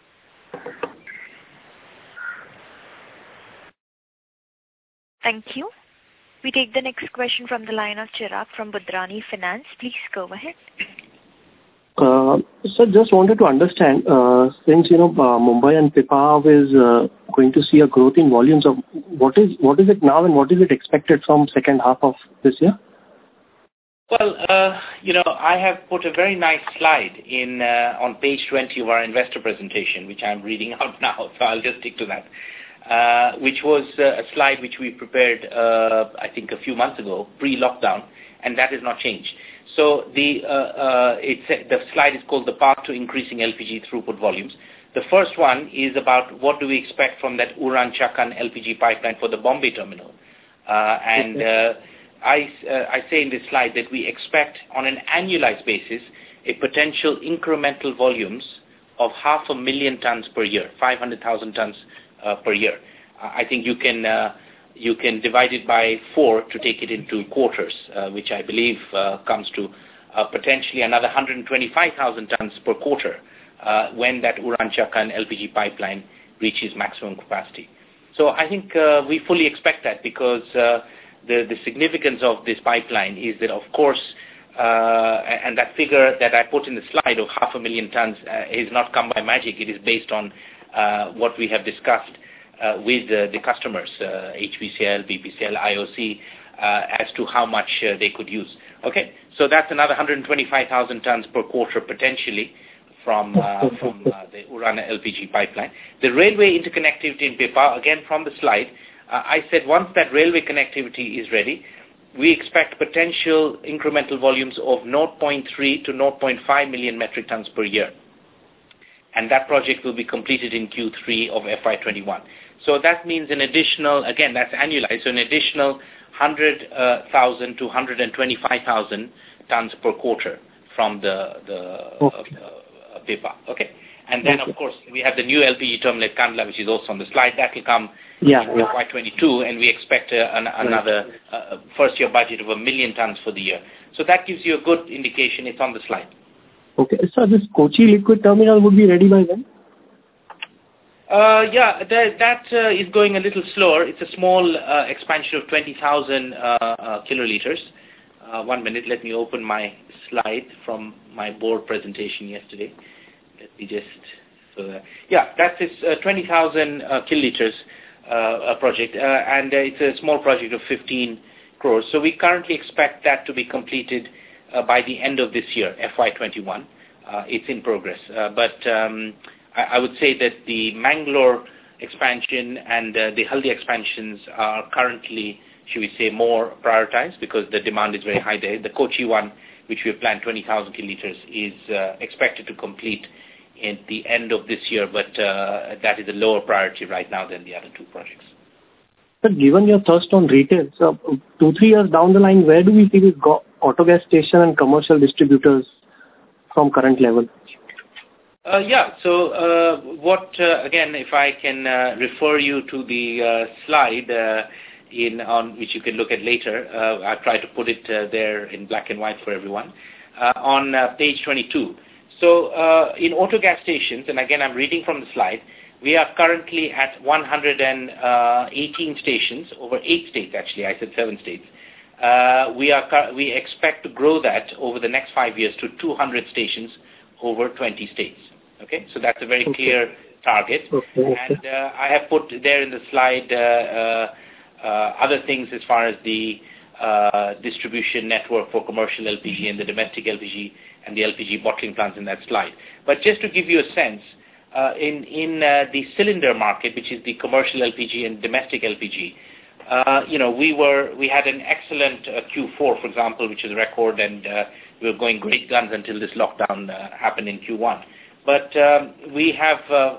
Speaker 2: Thank you. We take the next question from the line of Chirag from Budrani Finance. Please go ahead.
Speaker 8: Uh, so just wanted to understand, uh, since, you know, uh, Mumbai and Pipavav is uh, going to see a growth in volumes, of what is what is it now and what is it expected from second half of this year?
Speaker 1: Well, uh, you know, I have put a very nice slide in uh, on page twenty of our investor presentation, which I'm reading out now, so I'll just stick to that. Uh, which was uh, a slide which we prepared, uh, I think, a few months ago, pre-lockdown, and that has not changed. So the, uh, uh, it's, the slide is called the path to increasing L P G throughput volumes. The first one is about what do we expect from that Uran-Chakan L P G pipeline for the Bombay terminal. Uh, and uh, I, uh, I say in this slide that we expect on an annualized basis a potential incremental volumes of half a million tons per year, five hundred thousand tons uh, per year. Uh, I think you can uh, you can divide it by four to take it into quarters, uh, which I believe uh, comes to uh, potentially another one hundred twenty-five thousand tons per quarter uh, when that Uran-Chakan L P G pipeline reaches maximum capacity. So I think uh, we fully expect that because uh, the, the significance of this pipeline is that, of course, uh, and that figure that I put in the slide of half a million tons uh, is not come by magic. It is based on uh, what we have discussed uh, with uh, the customers, uh, H P C L, B P C L, I O C, uh, as to how much uh, they could use. Okay, so that's another one hundred twenty-five thousand tons per quarter potentially from uh, from uh, the Uran L P G pipeline. The railway interconnectivity in Pipavav, again from the slide, uh, I said once that railway connectivity is ready, we expect potential incremental volumes of zero point three to zero point five million metric tons per year. And that project will be completed in Q three of F Y twenty-one. So that means an additional, again, that's annualized, so an additional one hundred thousand to one hundred twenty-five thousand tons per quarter from the, the okay. uh, Pipavav. Okay. And then, okay. of course, we have the new L P G terminal at Kandla, which is also on the slide. That will come yeah, in yeah. F Y twenty-two, and we expect uh, an, another uh, first-year budget of a million tons for the year. So that gives you a good indication. It's on the slide.
Speaker 8: Okay. So this Kochi liquid terminal would be ready by when?
Speaker 1: Uh, yeah, that, that uh, is going a little slower. It's a small uh, expansion of twenty thousand uh, uh, kiloliters. Uh, one minute, let me open my slide from my board presentation yesterday. Let me just, so that, yeah, that's this uh, twenty thousand uh, kiloliters uh, project, uh, and uh, it's a small project of fifteen crores. So we currently expect that to be completed uh, by the end of this year, F Y twenty-one. Uh, it's in progress, uh, but um, I, I would say that the Mangalore expansion and uh, the Haldia expansions are currently, should we say, more prioritized because the demand is very high there. The Kochi one, which we have planned twenty thousand kiloliters, is uh, expected to complete at the end of this year, but uh, that is a lower priority right now than the other two projects.
Speaker 8: But given your thirst on retail, so two, three years down the line, where do we see this go- auto gas station and commercial distributors from current level?
Speaker 1: Uh, yeah, so uh, what, uh, again, if I can uh, refer you to the uh, slide uh, in on which you can look at later, uh, I've tried to put it uh, there in black and white for everyone, uh, on uh, page twenty-two. So uh, in auto gas stations, and again I'm reading from the slide, we are currently at one hundred eighteen stations, over eight states actually, I said seven states. Uh, we are we expect to grow that over the next five years to two hundred stations over twenty states. Okay, so that's a very okay. clear target.
Speaker 8: Okay.
Speaker 1: And uh, I have put there in the slide uh, uh, uh, other things as far as the uh, distribution network for commercial L P G and the domestic L P G and the L P G bottling plants in that slide. But just to give you a sense, uh, in, in uh, the cylinder market, which is the commercial L P G and domestic L P G, uh, you know, we were we had an excellent uh, Q four, for example, which is a record, and uh, we were going great guns until this lockdown uh, happened in Q one. But um, we have uh,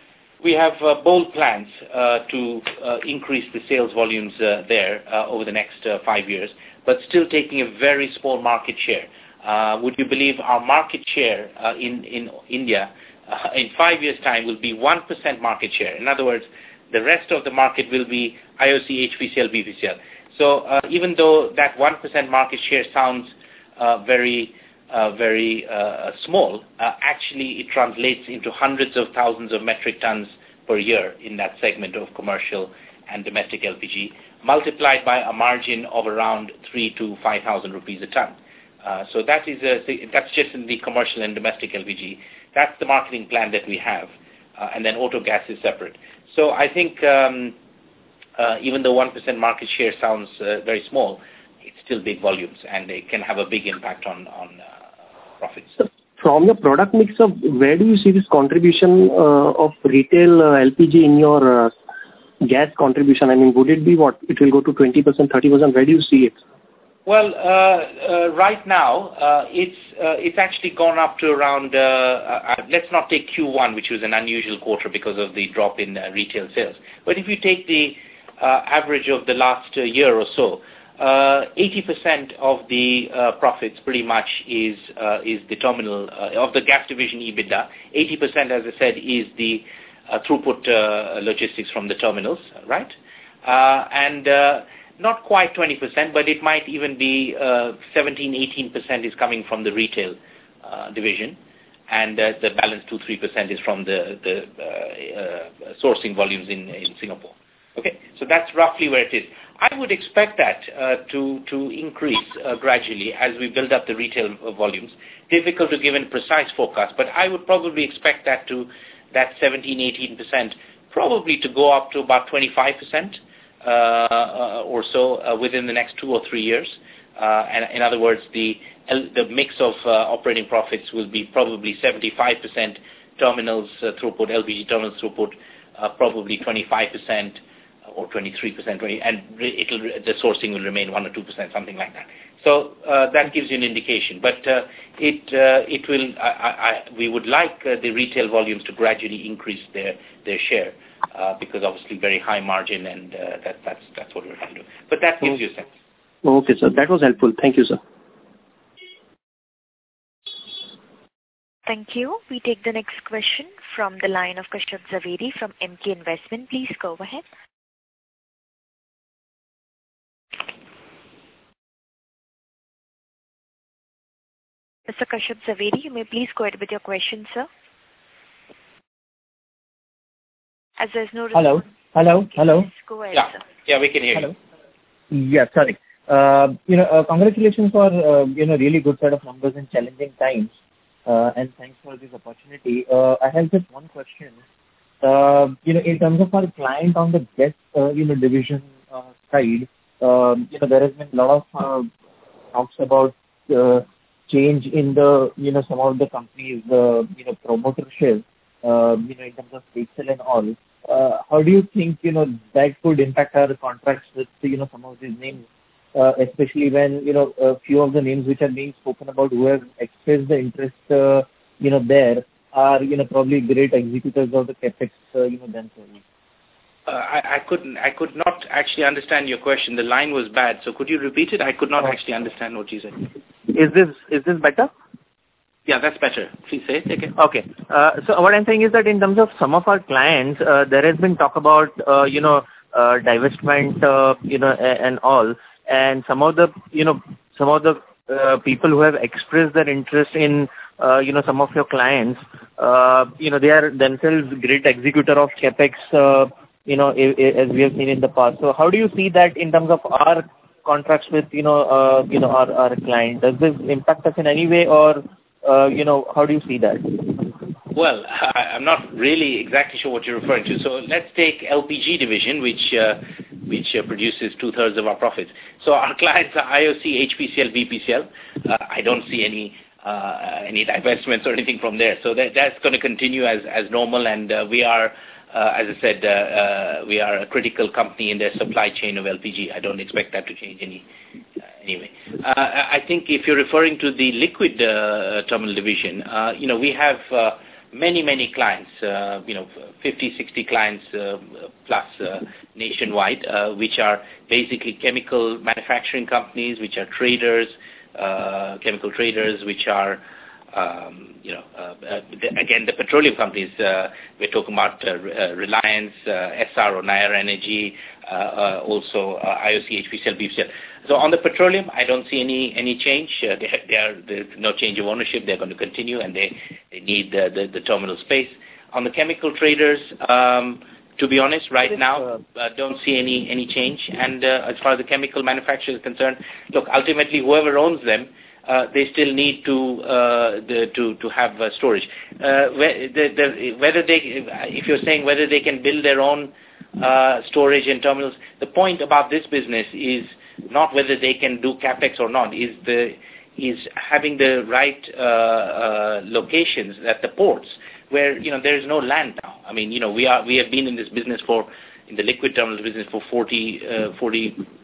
Speaker 1: we have uh, bold plans uh, to uh, increase the sales volumes uh, there uh, over the next uh, five years, but still taking a very small market share. Uh, would you believe our market share uh, in, in India uh, in five years' time will be one percent market share? In other words, the rest of the market will be I O C, H P C L, B P C L. So uh, even though that one percent market share sounds uh, very, uh, very uh, small, uh, actually it translates into hundreds of thousands of metric tons per year in that segment of commercial and domestic L P G, multiplied by a margin of around three to five thousand rupees a ton. Uh, so that is a, that's just in the commercial and domestic L P G. That's the marketing plan that we have, uh, and then auto gas is separate. So I think um, uh, even though one percent market share sounds uh, very small, it's still big volumes, and it can have a big impact on, on uh, profits.
Speaker 8: So from your product mix, of where do you see this contribution uh, of retail uh, L P G in your uh, gas contribution? I mean, would it be what? It will go to twenty percent, thirty percent? Where do you see it?
Speaker 1: Well, uh, uh, right now, uh, it's uh, it's actually gone up to around, uh, uh, let's not take Q one, which was an unusual quarter because of the drop in uh, retail sales. But if you take the uh, average of the last uh, year or so, uh, eighty percent of the uh, profits pretty much is uh, is the terminal, uh, of the gas division EBITDA. eighty percent, as I said, is the uh, throughput uh, logistics from the terminals, right? Uh, and uh, not quite twenty percent, but it might even be uh, seventeen, eighteen percent is coming from the retail uh, division, and uh, the balance two to three percent is from the, the uh, uh, sourcing volumes in, in Singapore. Okay, so that's roughly where it is. I would expect that uh, to, to increase uh, gradually as we build up the retail volumes. Difficult to give a precise forecast, but I would probably expect that to that seventeen, eighteen percent probably to go up to about twenty-five percent. Uh, uh, or so uh, within the next two or three years. Uh, and in other words, the the mix of uh, operating profits will be probably seventy-five percent terminals uh, throughput, L P G terminals throughput, uh, probably twenty-five percent or twenty-three percent, and it'll, the sourcing will remain one or two percent, something like that. So uh, that gives you an indication. But uh, it uh, it will. I, I, we would like uh, the retail volumes to gradually increase their their share. Uh, because obviously very high margin, and uh, that, that's that's what we're trying to do. But that gives you a sense.
Speaker 8: Okay, sir. That was helpful. Thank you, sir.
Speaker 2: Thank you. We take the next question from the line of Kashyap Zaveri from M K Investment. Please go ahead. Mister Kashyap Zaveri, you may please go ahead with your question, sir. As there's no
Speaker 9: hello, hello, hello.
Speaker 2: Go ahead,
Speaker 1: yeah,
Speaker 2: sir.
Speaker 1: yeah, we can hear
Speaker 9: hello.
Speaker 1: you.
Speaker 9: Yeah, sorry. Uh, you know, uh, congratulations for uh, you know really good set of numbers in challenging times, uh, and thanks for this opportunity. Uh, I have just one question. Uh, you know, in terms of our client on the gas, uh, you know, division uh, side, um, you know, there has been a lot of uh, talks about uh, change in the you know some of the companies, the you know promotership. Uh, you know, in terms of stake sale and all, uh, how do you think, you know, that could impact our contracts with, you know, some of these names, uh, especially when, you know, a few of the names which are being spoken about who have expressed the interest, uh, you know, there are, you know, probably great executors of the CapEx, uh, you know, themselves?
Speaker 1: Uh, I, I couldn't, I could not actually understand your question. The line was bad, so could you repeat it? I could not actually understand what you said.
Speaker 9: Is this, is this better?
Speaker 1: Yeah, that's better. Please say it again.
Speaker 9: Okay. Uh, so what I'm saying is that in terms of some of our clients, uh, there has been talk about, uh, you know, uh, divestment, uh, you know, and all. And some of the, you know, some of the uh, people who have expressed their interest in, uh, you know, some of your clients, uh, you know, they are themselves great executor of CapEx, uh, you know, as we have seen in the past. So how do you see that in terms of our contracts with, you know, uh, you know, our, our client? Does this impact us in any way, or Uh, you know, how do you see that?
Speaker 1: Well, I, I'm not really exactly sure what you're referring to. So let's take L P G division, which uh, which uh, produces two-thirds of our profits. So our clients are I O C, H P C L, B P C L. Uh, I don't see any uh, any divestments or anything from there. So that, that's going to continue as, as normal, and uh, we are, uh, as I said, uh, uh, we are a critical company in their supply chain of L P G. I don't expect that to change any. Uh, Anyway, uh, I think if you're referring to the liquid uh, terminal division, uh, you know, we have uh, many, many clients, uh, you know, fifty, sixty clients uh, plus uh, nationwide, uh, which are basically chemical manufacturing companies, which are traders, uh, chemical traders, which are, um, you know, uh, uh, the, again, the petroleum companies. Uh, we're talking about uh, uh, Reliance, uh, S R or Nair Energy, uh, uh, also uh, I O C, H P C L, B P C L. So on the petroleum, I don't see any any change. Uh, they, they are, there's no change of ownership. They're going to continue, and they, they need uh, the, the terminal space. On the chemical traders, um, to be honest, right now, uh, don't see any, any change. And uh, as far as the chemical manufacturer is concerned, look, ultimately, whoever owns them, uh, they still need to uh, the, to to have uh, storage. Uh, where, the, the, whether they, if you're saying whether they can build their own uh, storage and terminals, the point about this business is not whether they can do capex or not, is the is having the right uh, uh, locations at the ports where, you know, there is no land now. I mean, you know, we are we have been in this business for in the liquid terminals business for forty,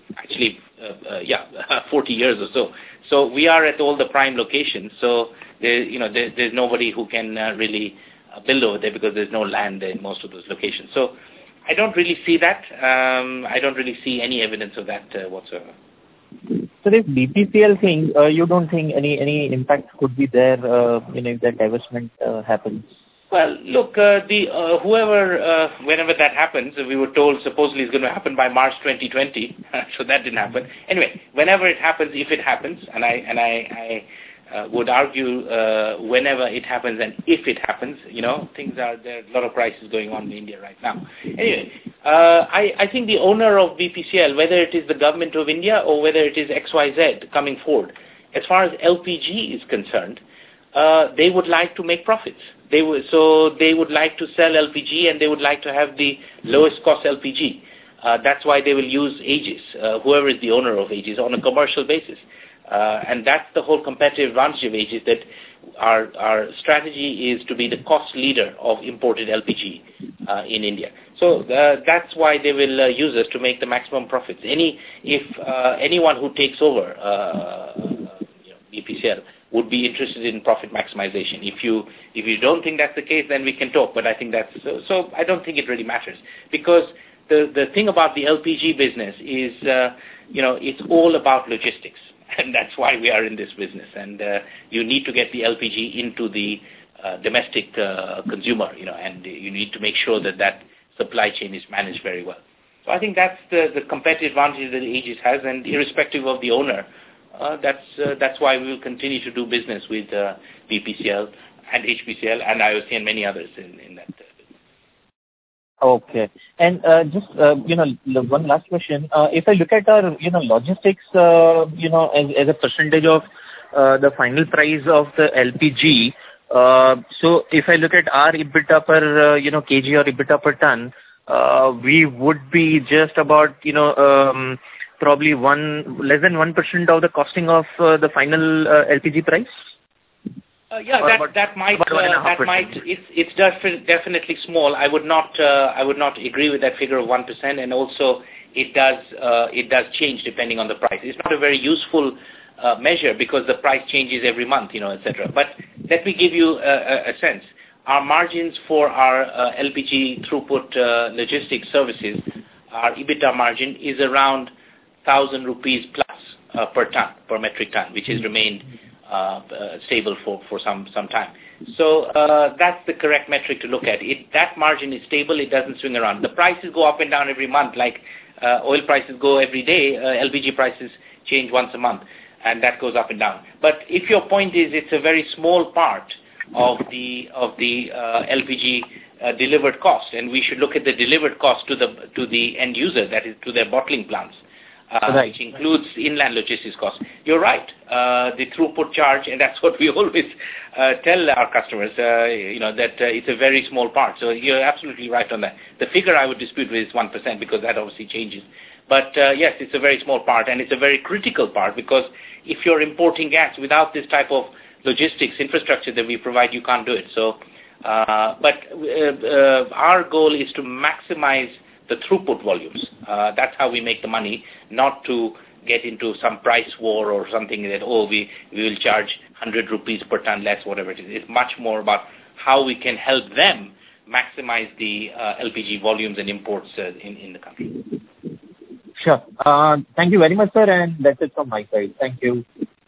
Speaker 1: actually, uh, uh, yeah, forty years or so. So we are at all the prime locations. So there, you know, there, there's nobody who can uh, really uh, build over there because there's no land in most of those locations. So I don't really see that. Um, I don't really see any evidence of that uh, whatsoever.
Speaker 9: So this B P C L thing, uh, you don't think any any impact could be there, uh, you know, if that divestment uh, happens?
Speaker 1: Well, look, uh, the uh, whoever, uh, whenever that happens, we were told supposedly it's going to happen by March twenty twenty, so that didn't happen. Anyway, whenever it happens, if it happens, and I and I, I uh, would argue uh, whenever it happens and if it happens, you know, things are, there are a lot of crises going on in India right now. Anyway, uh, I, I think the owner of B P C L, whether it is the government of India or whether it is X Y Z coming forward, as far as L P G is concerned, uh, they would like to make profits. They would, so they would like to sell L P G and they would like to have the lowest cost L P G. Uh, that's why they will use Aegis, uh, whoever is the owner of Aegis, on a commercial basis. Uh, and that's the whole competitive advantage of Aegis, that our, our strategy is to be the cost leader of imported L P G uh, in India. So uh, that's why they will uh, use us to make the maximum profits. Any, if uh, anyone who takes over uh, you know, B P C L would be interested in profit maximization. If you if you don't think that's the case, then we can talk. But I think that's so. So I don't think it really matters, because the the thing about the L P G business is uh, you know it's all about logistics, and that's why we are in this business. And uh, you need to get the L P G into the uh, domestic uh, consumer, you know, and you need to make sure that that supply chain is managed very well. So I think that's the the competitive advantage that Aegis has, and irrespective of the owner. Uh, that's uh, that's why we will continue to do business with uh, B P C L and H P C L and I O C and many others in, in that uh, business.
Speaker 9: Okay. And uh, just, uh, you know, one last question. Uh, if I look at our, you know, logistics, uh, you know, as, as a percentage of uh, the final price of the L P G, uh, so if I look at our EBITDA per, uh, you know, kg or EBITDA per ton, uh, we would be just about, you know, um, probably one less than one percent of the costing of uh, the final uh, L P G price.
Speaker 1: Uh, yeah, that
Speaker 9: about,
Speaker 1: that might uh, that might it's it's def- definitely small. I would not uh, I would not agree with that figure of one percent, and also it does uh, it does change depending on the price. It's not a very useful uh, measure because the price changes every month, you know, et cetera. But let me give you a, a, a sense. Our margins for our uh, L P G throughput uh, logistics services, our EBITDA margin is around thousand rupees plus uh, per ton, per metric ton, which has remained uh, uh, stable for, for some, some time. So uh, that's the correct metric to look at. It, that margin is stable, it doesn't swing around. The prices go up and down every month, like uh, oil prices go every day, uh, L P G prices change once a month, and that goes up and down. But if your point is it's a very small part of the, of the uh, L P G uh, delivered cost, and we should look at the delivered cost to the, to the end user, that is to their bottling plants. Uh, right. Which includes inland logistics costs. You're right. Uh, the throughput charge, and that's what we always uh, tell our customers, uh, you know, that uh, it's a very small part. So you're absolutely right on that. The figure I would dispute with is one percent because that obviously changes. But uh, yes, it's a very small part, and it's a very critical part because if you're importing gas without this type of logistics infrastructure that we provide, you can't do it. So, uh, but uh, uh, our goal is to maximize the throughput volumes. Uh, that's how we make the money, not to get into some price war or something that, oh, we, we will charge one hundred rupees per ton less, whatever it is. It's much more about how we can help them maximize the uh, L P G volumes and imports uh, in, in the country.
Speaker 9: Sure. Uh, thank you very much, sir, and that's it from my side. Thank you.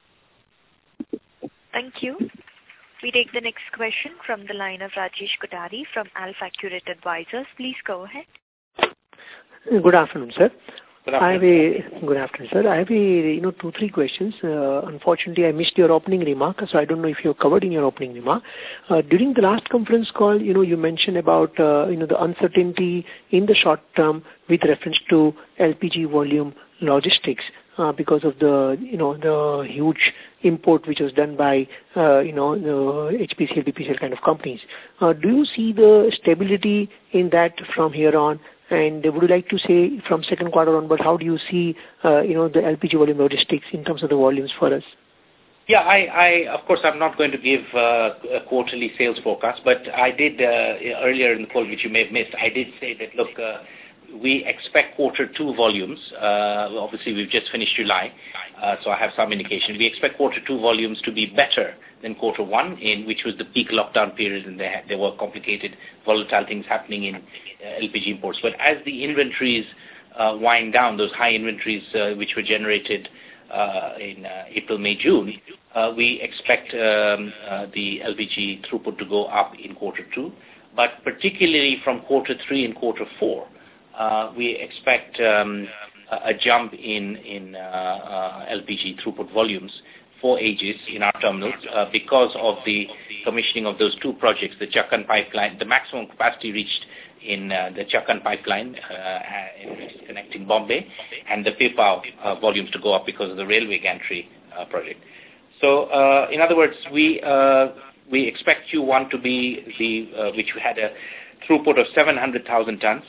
Speaker 2: Thank you. We take the next question from the line of Rajesh Kothari from AlfAccurate Advisors. Please go ahead.
Speaker 10: Good afternoon, sir.
Speaker 1: Good
Speaker 10: afternoon. I have a good afternoon, sir. I have a you know two three questions. Uh, unfortunately, I missed your opening remark, so I don't know if you covered in your opening remark. Uh, during the last conference call, you know you mentioned about uh, you know the uncertainty in the short term with reference to L P G volume logistics uh, because of the you know the huge import which was done by uh, you know the H P C L, B P C L kind of companies. Uh, do you see the stability in that from here on? And would you like to say from second quarter onward, how do you see, uh, you know, the L P G volume logistics in terms of the volumes for us?
Speaker 1: Yeah, I, I of course, I'm not going to give uh, a quarterly sales forecast, but I did uh, earlier in the call, which you may have missed, I did say that, look, uh, we expect quarter two volumes. Uh, obviously, we've just finished July, uh, so I have some indication. We expect quarter two volumes to be better than quarter one, in which was the peak lockdown period, and there, there were complicated, volatile things happening in uh, L P G imports. But as the inventories uh, wind down, those high inventories uh, which were generated uh, in uh, April, May, June, uh, we expect um, uh, the L P G throughput to go up in quarter two. But particularly from quarter three and quarter four, uh, we expect um, a, a jump in, in uh, uh, L P G throughput volumes for Aegis in our terminals uh, because of the commissioning of those two projects, the Chakan pipeline, the maximum capacity reached in uh, the Chakan pipeline, uh, which is connecting Bombay, and the Pipavav uh, volumes to go up because of the railway gantry uh, project. So, uh, in other words, we uh, we expect Q one to be the uh, which had a throughput of seven hundred thousand tons.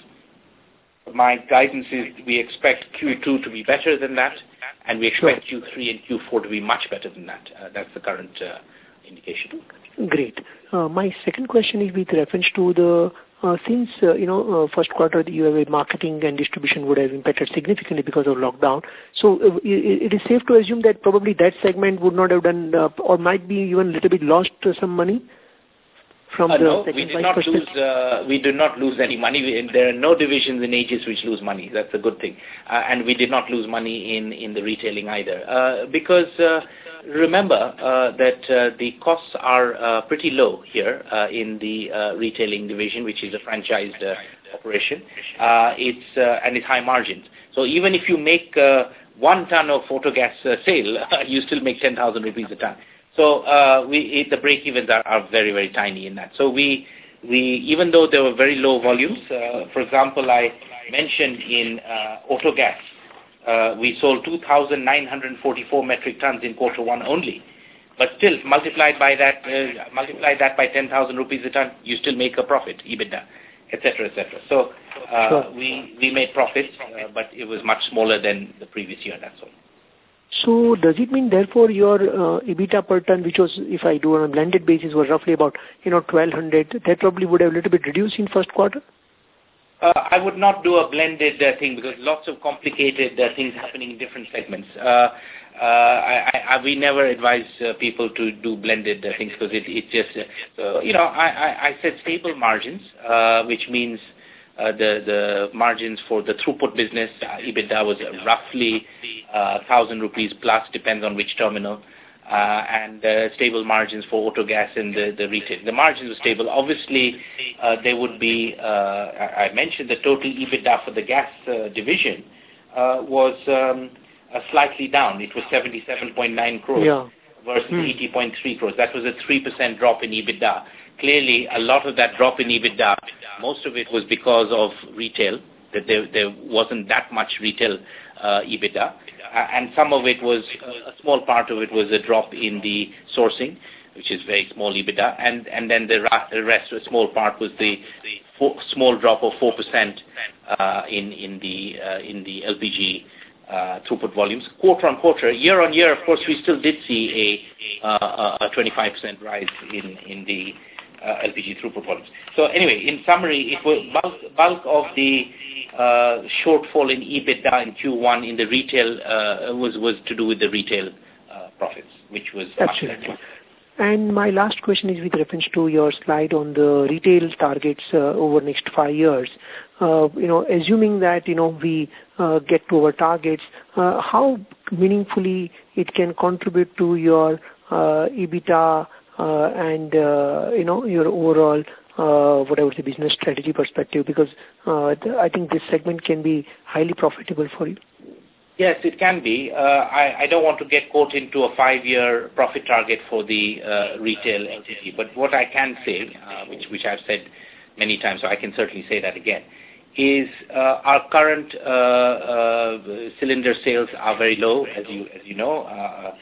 Speaker 1: My guidance is we expect Q two to be better than that, and we expect sure. Q three and Q four to be much better than that. Uh, that's the current uh, indication.
Speaker 10: Great. Uh, my second question is with reference to the Uh, since, uh, you know, uh, first quarter, you have a marketing and distribution would have impacted significantly because of lockdown. So uh, it, it is safe to assume that probably that segment would not have done, uh, or might be even a little bit lost uh, some money from
Speaker 1: uh,
Speaker 10: the
Speaker 1: no, we did not lose. Uh, we did not lose any money. We, there are no divisions in Aegis which lose money. That's a good thing, uh, and we did not lose money in in the retailing either, uh, because. Uh, Remember uh, that uh, the costs are uh, pretty low here uh, in the uh, retailing division, which is a franchised uh, operation. Uh, it's uh, and it's high margins. So even if you make uh, one ton of autogas uh, sale, uh, you still make ten thousand rupees a ton. So uh, we it, the break-evens are, are very very tiny in that. So we we even though there were very low volumes, uh, for example, I mentioned in uh, autogas. Uh, we sold two thousand nine hundred forty-four metric tons in quarter one only. But still, multiplied by that, uh, multiply that by ten thousand rupees a ton, you still make a profit, EBITDA, et cetera, et cetera. So uh, sure. we, we made profits, uh, but it was much smaller than the previous year, that's all.
Speaker 10: So does it mean, therefore, your uh, EBITDA per ton, which was, if I do on a blended basis, was roughly about, you know, twelve hundred, that probably would have a little bit reduced in first quarter?
Speaker 1: Uh, I would not do a blended uh, thing because lots of complicated uh, things happening in different segments. Uh, uh, I, I, we never advise uh, people to do blended uh, things because it, it just, uh, so, you know, I, I, I said stable margins, uh, which means uh, the, the margins for the throughput business, uh, EBITDA was roughly uh, one thousand rupees plus, depends on which terminal. Uh, and uh, stable margins for autogas and the, the retail. The margins are stable. Obviously, uh, there would be, uh, I mentioned the total EBITDA for the gas uh, division uh, was um, uh, slightly down. It was seventy-seven point nine crores yeah. versus hmm. eighty point three crores. That was a three percent drop in EBITDA. Clearly, a lot of that drop in EBITDA, most of it was because of retail, that there, there wasn't that much retail uh, EBITDA. Uh, and some of it was, uh, a small part of it was a drop in the sourcing, which is very small EBITDA, and, and then the, ra- the rest, a small part was the four, small drop of four percent uh, in, in, the, uh, in the L P G uh, throughput volumes. Quarter on quarter, year on year, of course, we still did see a, uh, a twenty-five percent rise in, in the uh, L P G throughput volumes. So anyway, in summary, it was bulk, bulk of the Uh, shortfall in EBITDA in Q one in the retail uh, was was to do with the retail uh, profits, which was
Speaker 10: absolutely. Much and my last question is with reference to your slide on the retail targets uh, over next five years. Uh, you know, assuming that you know we uh, get to our targets, uh, how meaningfully it can contribute to your uh, EBITDA uh, and uh, you know your overall. Uh, whatever the business strategy perspective, because uh, the, I think this segment can be highly profitable for you.
Speaker 1: Yes, it can be. Uh, I, I don't want to get caught into a five-year profit target for the uh, retail entity, but what I can say, uh, which, which I've said many times, so I can certainly say that again, is uh, our current uh, uh, cylinder sales are very low, as you as you know. Uh,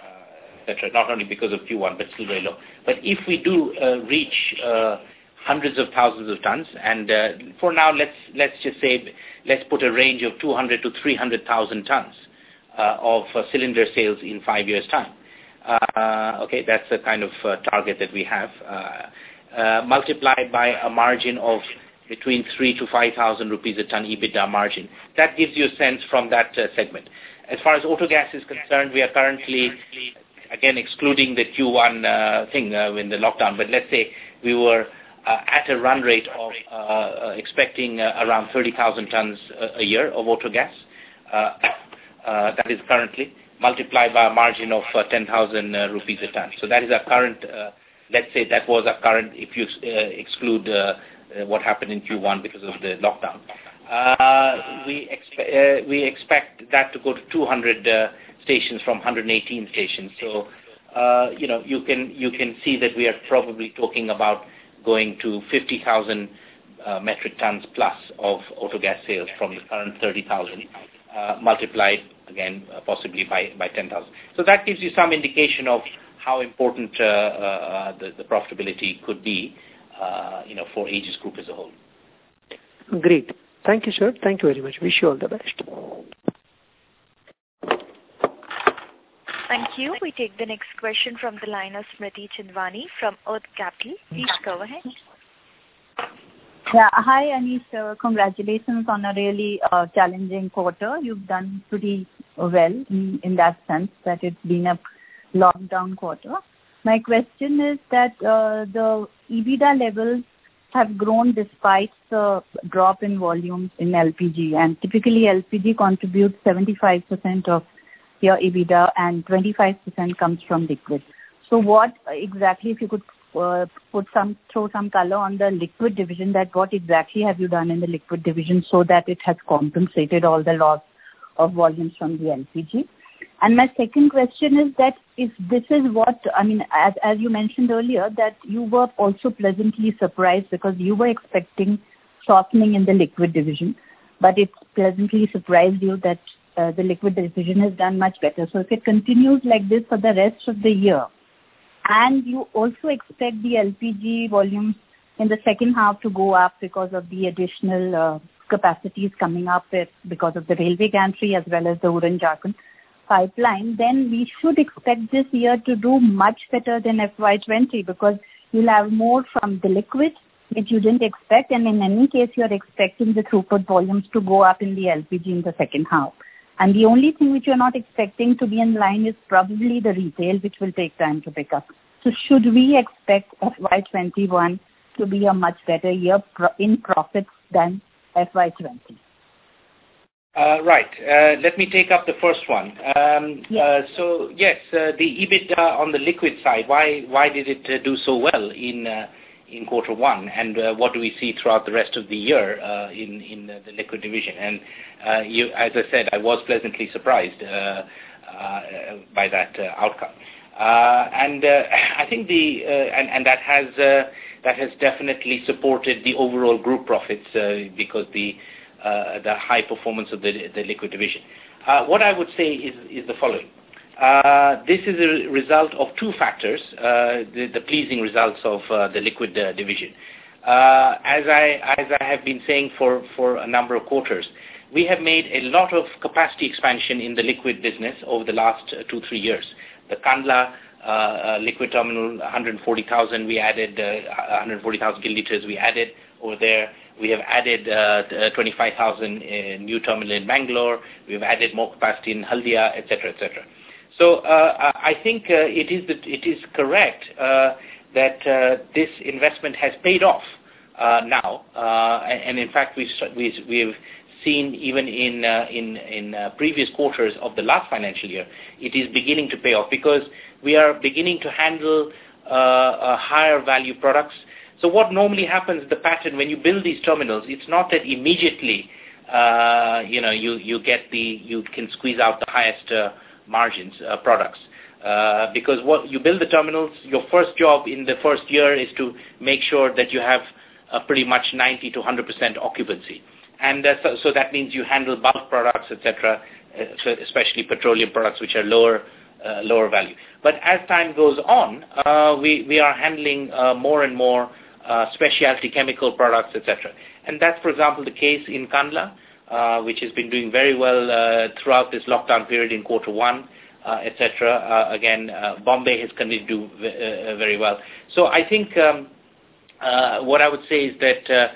Speaker 1: not only because of Q one, but still very low. But if we do uh, reach uh, hundreds of thousands of tons, and uh, for now, let's let's just say, let's put a range of two hundred to three hundred thousand tons uh, of uh, cylinder sales in five years' time. Uh, okay, that's the kind of uh, target that we have. Uh, uh, multiplied by a margin of between three to five thousand rupees a ton EBITDA margin. That gives you a sense from that uh, segment. As far as autogas is concerned, we are currently, again, excluding the Q one uh, thing uh, in the lockdown, but let's say we were uh, at a run rate of uh, uh, expecting uh, around thirty thousand tons a, a year of autogas. Uh, uh, that is currently multiplied by a margin of uh, ten thousand uh, rupees a ton. So that is our current, uh, let's say that was our current, if you uh, exclude uh, uh, what happened in Q one because of the lockdown. Uh, we, expe- uh, we expect that to go to two hundred uh, stations from one hundred eighteen stations. So, uh, you know, you can, you can see that we are probably talking about going to fifty thousand uh, metric tons plus of autogas sales from the current thirty thousand, uh, multiplied again uh, possibly by, by ten thousand. So that gives you some indication of how important uh, uh, the, the profitability could be, uh, you know, for Aegis Group as a whole.
Speaker 10: Great. Thank you, sir. Thank you very much. Wish you all the best.
Speaker 2: Thank you. We take the next question from the line of Smriti Chandwani from Earth Capital. Please go ahead.
Speaker 11: Yeah. Hi, Anish. Uh, congratulations on a really uh, challenging quarter. You've done pretty well in, in that sense that it's been a lockdown quarter. My question is that uh, the EBITDA levels have grown despite the drop in volumes in L P G, and typically L P G contributes seventy-five percent of your EBITDA and twenty-five percent comes from liquid. So what exactly, if you could uh, put some, throw some color on the liquid division, that what exactly have you done in the liquid division so that it has compensated all the loss of volumes from the L P G? And my second question is that if this is what, I mean, as, as you mentioned earlier, that you were also pleasantly surprised because you were expecting softening in the liquid division, but it pleasantly surprised you that uh, the liquid division has done much better. So if it continues like this for the rest of the year, and you also expect the L P G volumes in the second half to go up because of the additional uh, capacities coming up because of the railway gantry as well as the Uran-Jharkhand pipeline, then we should expect this year to do much better than F Y twenty because you'll have more from the liquid, which you didn't expect, and in any case, you're expecting the throughput volumes to go up in the L P G in the second half. And the only thing which you're not expecting to be in line is probably the retail, which will take time to pick up. So should we expect F Y twenty-one to be a much better year in profits than F Y twenty?
Speaker 1: Uh, right. Uh, let me take up the first one. Um,
Speaker 11: yes.
Speaker 1: Uh, so yes, uh, the EBITDA on the liquid side. Why why did it uh, do so well in uh, in quarter one, and uh, what do we see throughout the rest of the year uh, in in uh, the liquid division? And uh, you, as I said, I was pleasantly surprised uh, uh, by that uh, outcome. Uh, and uh, I think the uh, and and that has uh, that has definitely supported the overall group profits uh, because the Uh, the high performance of the, the liquid division. Uh, what I would say is, is the following. Uh, this is a result of two factors, uh, the, the pleasing results of uh, the liquid uh, division. Uh, as I as I have been saying for, for a number of quarters, we have made a lot of capacity expansion in the liquid business over the last uh, two, three years. The Kandla uh, uh, liquid terminal, one hundred forty thousand, we added uh, one hundred forty thousand kiloliters we added over there. We have added uh, twenty-five thousand uh, new terminal in Bangalore. We've added more capacity in Haldia, et cetera, et cetera. So uh, I think uh, it is the, it is correct uh, that uh, this investment has paid off uh, now, uh, and in fact we've we've, we've seen even in uh, in in uh, previous quarters of the last financial year, it is beginning to pay off because we are beginning to handle uh, uh, higher value products. So what normally happens, the pattern, when you build these terminals, it's not that immediately, uh, you know, you, you get the, you can squeeze out the highest uh, margins uh, products. Uh, because what you build the terminals, your first job in the first year is to make sure that you have uh, pretty much ninety to one hundred percent occupancy. And uh, so, so that means you handle bulk products, et cetera, uh, so especially petroleum products, which are lower uh, lower value. But as time goes on, uh, we, we are handling uh, more and more Uh, specialty chemical products, et cetera. And that's, for example, the case in Kandla, uh, which has been doing very well uh, throughout this lockdown period in quarter one, uh, et cetera. Uh, again, uh, Bombay has continued to do v- uh, very well. So I think um, uh, what I would say is that uh,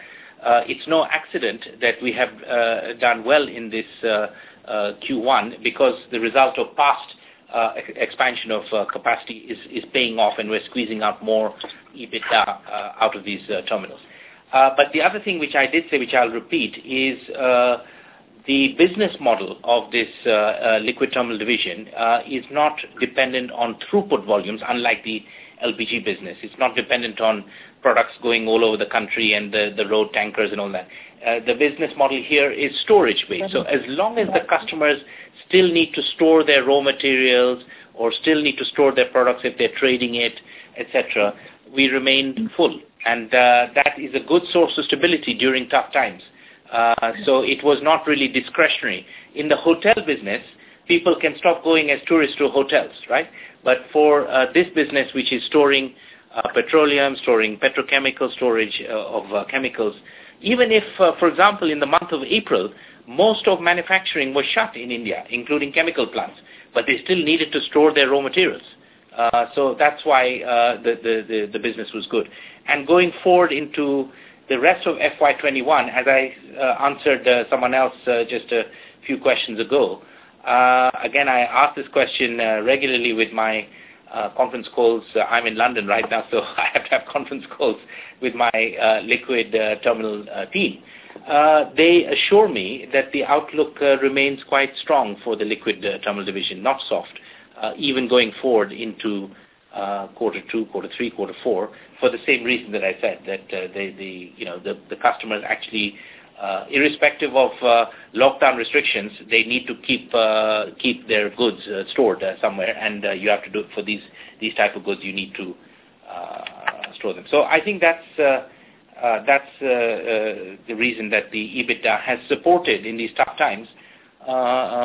Speaker 1: uh, it's no accident that we have uh, done well in this uh, uh, Q one because the result of past uh, expansion of uh, capacity is, is paying off, and we're squeezing out more EBITDA uh, out of these uh, terminals. Uh, but the other thing which I did say, which I'll repeat, is uh, the business model of this uh, uh, liquid terminal division uh, is not dependent on throughput volumes, unlike the L P G business. It's not dependent on products going all over the country and the, the road tankers and all that. Uh, the business model here is storage-based. So as long as the customers still need to store their raw materials or still need to store their products if they're trading it, et cetera, we remain full. And uh, that is a good source of stability during tough times. Uh, so it was not really discretionary. In the hotel business, people can stop going as tourists to hotels, right? But for uh, this business, which is storing uh, petroleum, storing petrochemical storage uh, of uh, chemicals, even if, uh, for example, in the month of April, most of manufacturing was shut in India, including chemical plants, but they still needed to store their raw materials. Uh, so that's why uh, the, the, the, the business was good. And going forward into the rest of F Y twenty-one, as I uh, answered uh, someone else uh, just a few questions ago, uh, again, I ask this question uh, regularly with my uh, conference calls. Uh, I'm in London right now, so I have to have conference calls with my uh, liquid uh, terminal uh, team. Uh, they assure me that the outlook uh, remains quite strong for the liquid uh, terminal division, not soft, uh, even going forward into uh, quarter two, quarter three, quarter four, for the same reason that I said, that uh, they, the, you know, the, the customers actually, uh, irrespective of uh, lockdown restrictions, they need to keep uh, keep their goods uh, stored uh, somewhere, and uh, you have to do it for these these type of goods. You need to uh, store them. So I think that's uh, uh, that's uh, uh, the reason that the EBITDA has supported in these tough times uh,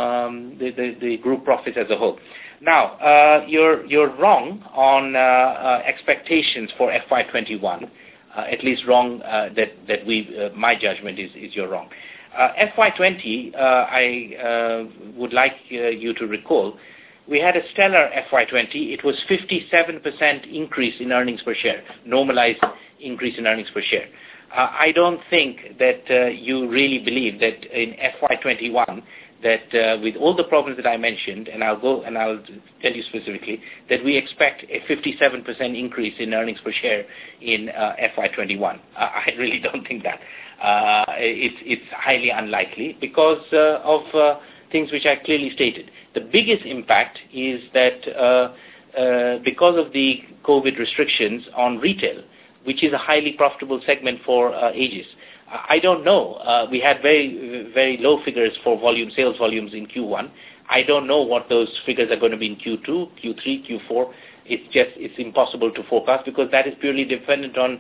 Speaker 1: um, the, the the group profits as a whole. Now, uh, you're you're wrong on uh, uh, expectations for F Y twenty-one. Uh, at least wrong uh, that that we uh, my judgment is is you're wrong. Uh, F Y twenty, uh, I uh, would like uh, you to recall, we had a stellar F Y twenty. It was fifty-seven percent increase in earnings per share, normalized increase in earnings per share. Uh, I don't think that uh, you really believe that in F Y twenty-one, that uh, with all the problems that I mentioned, and I'll go and I'll tell you specifically, that we expect a fifty-seven percent increase in earnings per share in uh, F Y twenty-one. Uh, I really don't think that. Uh, it's, it's highly unlikely because uh, of uh, things which I clearly stated. The biggest impact is that uh, uh, because of the COVID restrictions on retail, which is a highly profitable segment for uh, Aegis. I don't know. Uh, we had very, very low figures for volume, sales volumes in Q one. I don't know what those figures are going to be in Q two, Q three, Q four. It's just, it's impossible to forecast because that is purely dependent on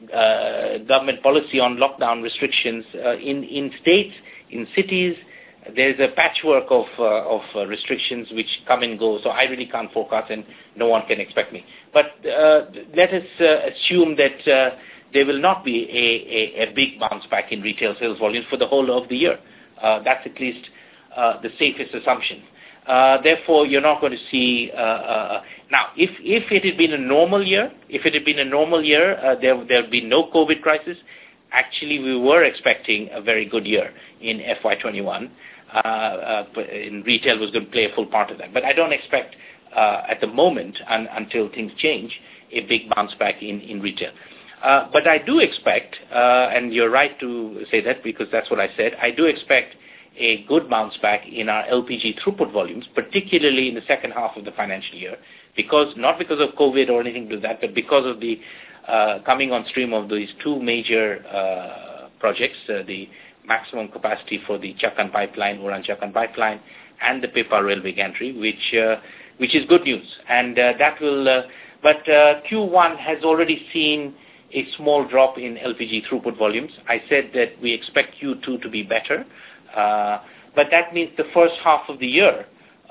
Speaker 1: uh, government policy on lockdown restrictions uh, in, in states, in cities. There's a patchwork of, uh, of uh, restrictions which come and go, so I really can't forecast and no one can expect me. But uh, let us uh, assume that uh, there will not be a, a, a big bounce back in retail sales volumes for the whole of the year. Uh, that's at least uh, the safest assumption. Uh, therefore, you're not going to see... Uh, uh, now, if, if it had been a normal year, if it had been a normal year, uh, there there would be no COVID crisis. Actually, we were expecting a very good year in F Y twenty-one. Uh, uh, in retail was going to play a full part of that. But I don't expect, uh, at the moment, un, until things change, a big bounce back in, in retail. Uh, but I do expect, uh, and you're right to say that because that's what I said, I do expect a good bounce back in our L P G throughput volumes, particularly in the second half of the financial year, because not because of COVID or anything to that, but because of the uh, coming on stream of these two major uh, projects, uh, the maximum capacity for the Chakan pipeline, Uran Chakan pipeline, and the Pepa railway gantry, which uh, which is good news. And uh, that will, uh, but uh, Q one has already seen a small drop in L P G throughput volumes. I said that we expect Q two to be better, uh, but that means the first half of the year,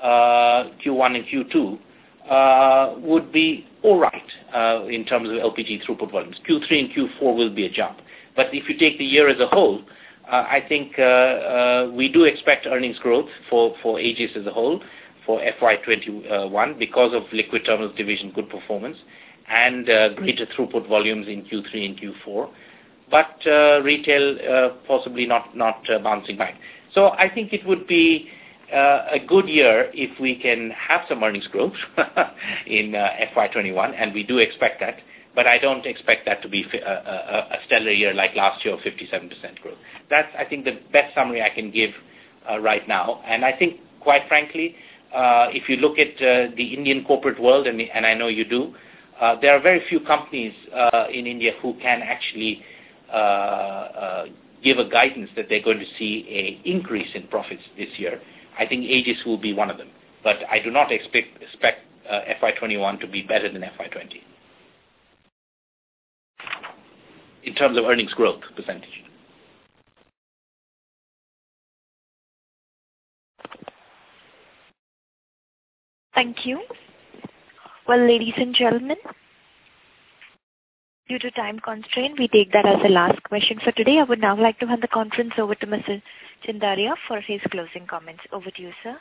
Speaker 1: uh, Q one and Q two, uh, would be all right uh, in terms of L P G throughput volumes. Q three and Q four will be a jump. But if you take the year as a whole, uh, I think uh, uh, we do expect earnings growth for, for Aegis as a whole for F Y twenty-one because of Liquid Terminals Division good performance and uh, greater throughput volumes in Q three and Q four. but uh, retail uh, possibly not not uh, bouncing back. So I think it would be uh, a good year if we can have some earnings growth in uh, F Y twenty-one, and we do expect that. But I don't expect that to be a, a, a stellar year like last year of fifty-seven percent growth. That's, I think, the best summary I can give uh, right now. And I think, quite frankly, uh, if you look at uh, the Indian corporate world, and, and I know you do, uh, there are very few companies uh, in India who can actually uh, uh, give a guidance that they're going to see an increase in profits this year. I think Aegis will be one of them. But I do not expect, expect uh, F Y twenty-one to be better than F Y twenty. In terms of earnings growth percentage.
Speaker 2: Thank you. Well, ladies and gentlemen, due to time constraint, we take that as the last question for today. I would now like to hand the conference over to Mister Chindaria for his closing comments. Over to you, sir.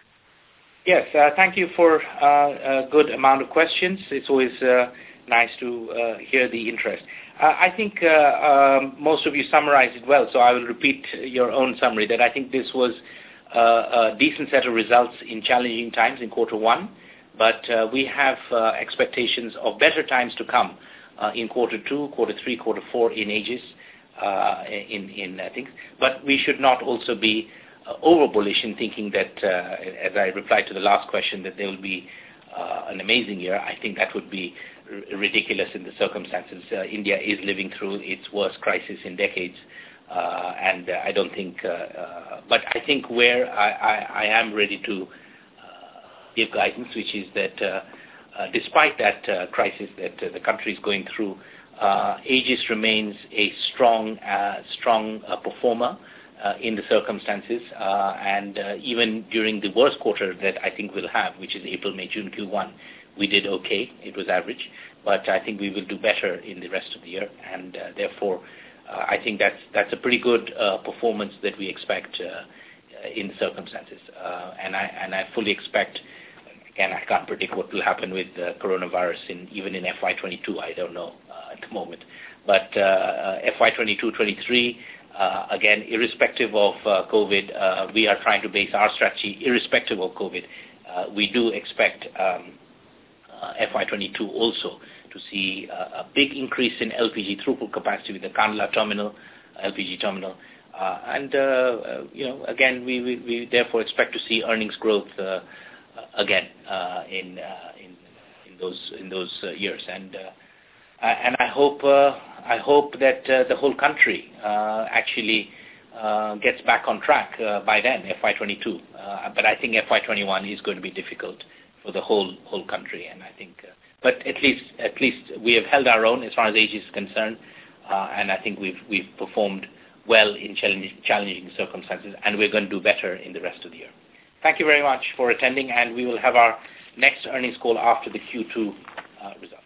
Speaker 1: Yes, uh, thank you for uh, a good amount of questions. It's always uh, nice to uh, hear the interest. Uh, I think uh, um, most of you summarized it well, so I will repeat your own summary, that I think this was uh, a decent set of results in challenging times in quarter one, but uh, we have uh, expectations of better times to come uh, in quarter two, quarter three, quarter four in Aegis, uh, in, in uh, things. But we should not also be uh, over bullish in thinking that, uh, as I replied to the last question, that there will be uh, an amazing year. I think that would be ridiculous in the circumstances. Uh, India is living through its worst crisis in decades, uh, and uh, I don't think, uh, uh, but I think where I, I, I am ready to uh, give guidance, which is that uh, uh, despite that uh, crisis that uh, the country is going through, uh, Aegis remains a strong, uh, strong uh, performer uh, in the circumstances, uh, and uh, even during the worst quarter that I think we'll have, which is April, May, June, Q one, we did okay. It was average, but I think we will do better in the rest of the year, and uh, therefore uh, I think that's that's a pretty good uh, performance that we expect uh, in the circumstances. Uh, and I and I fully expect. Again, I can't predict what will happen with uh, coronavirus in even in F Y twenty-two. I don't know uh, at the moment, but uh, F Y twenty-two twenty-three. Uh, again, irrespective of uh, COVID, uh, we are trying to base our strategy irrespective of COVID. Uh, we do expect. Um, Uh, F Y twenty-two also to see uh, a big increase in L P G throughput capacity with the Kandla terminal, L P G terminal, uh, and uh, uh, you know again we, we, we therefore expect to see earnings growth uh, again uh, in, uh, in in those in those uh, years, and uh, and I hope uh, I hope that uh, the whole country uh, actually uh, gets back on track uh, by then, F Y twenty-two. Uh, but I think F Y twenty-one is going to be difficult for the whole whole country, and I think, uh, but at least at least we have held our own as far as Aegis is concerned, uh, and I think we've we've performed well in challenging, challenging circumstances, and we're going to do better in the rest of the year. Thank you very much for attending, and we will have our next earnings call after the Q two uh, results.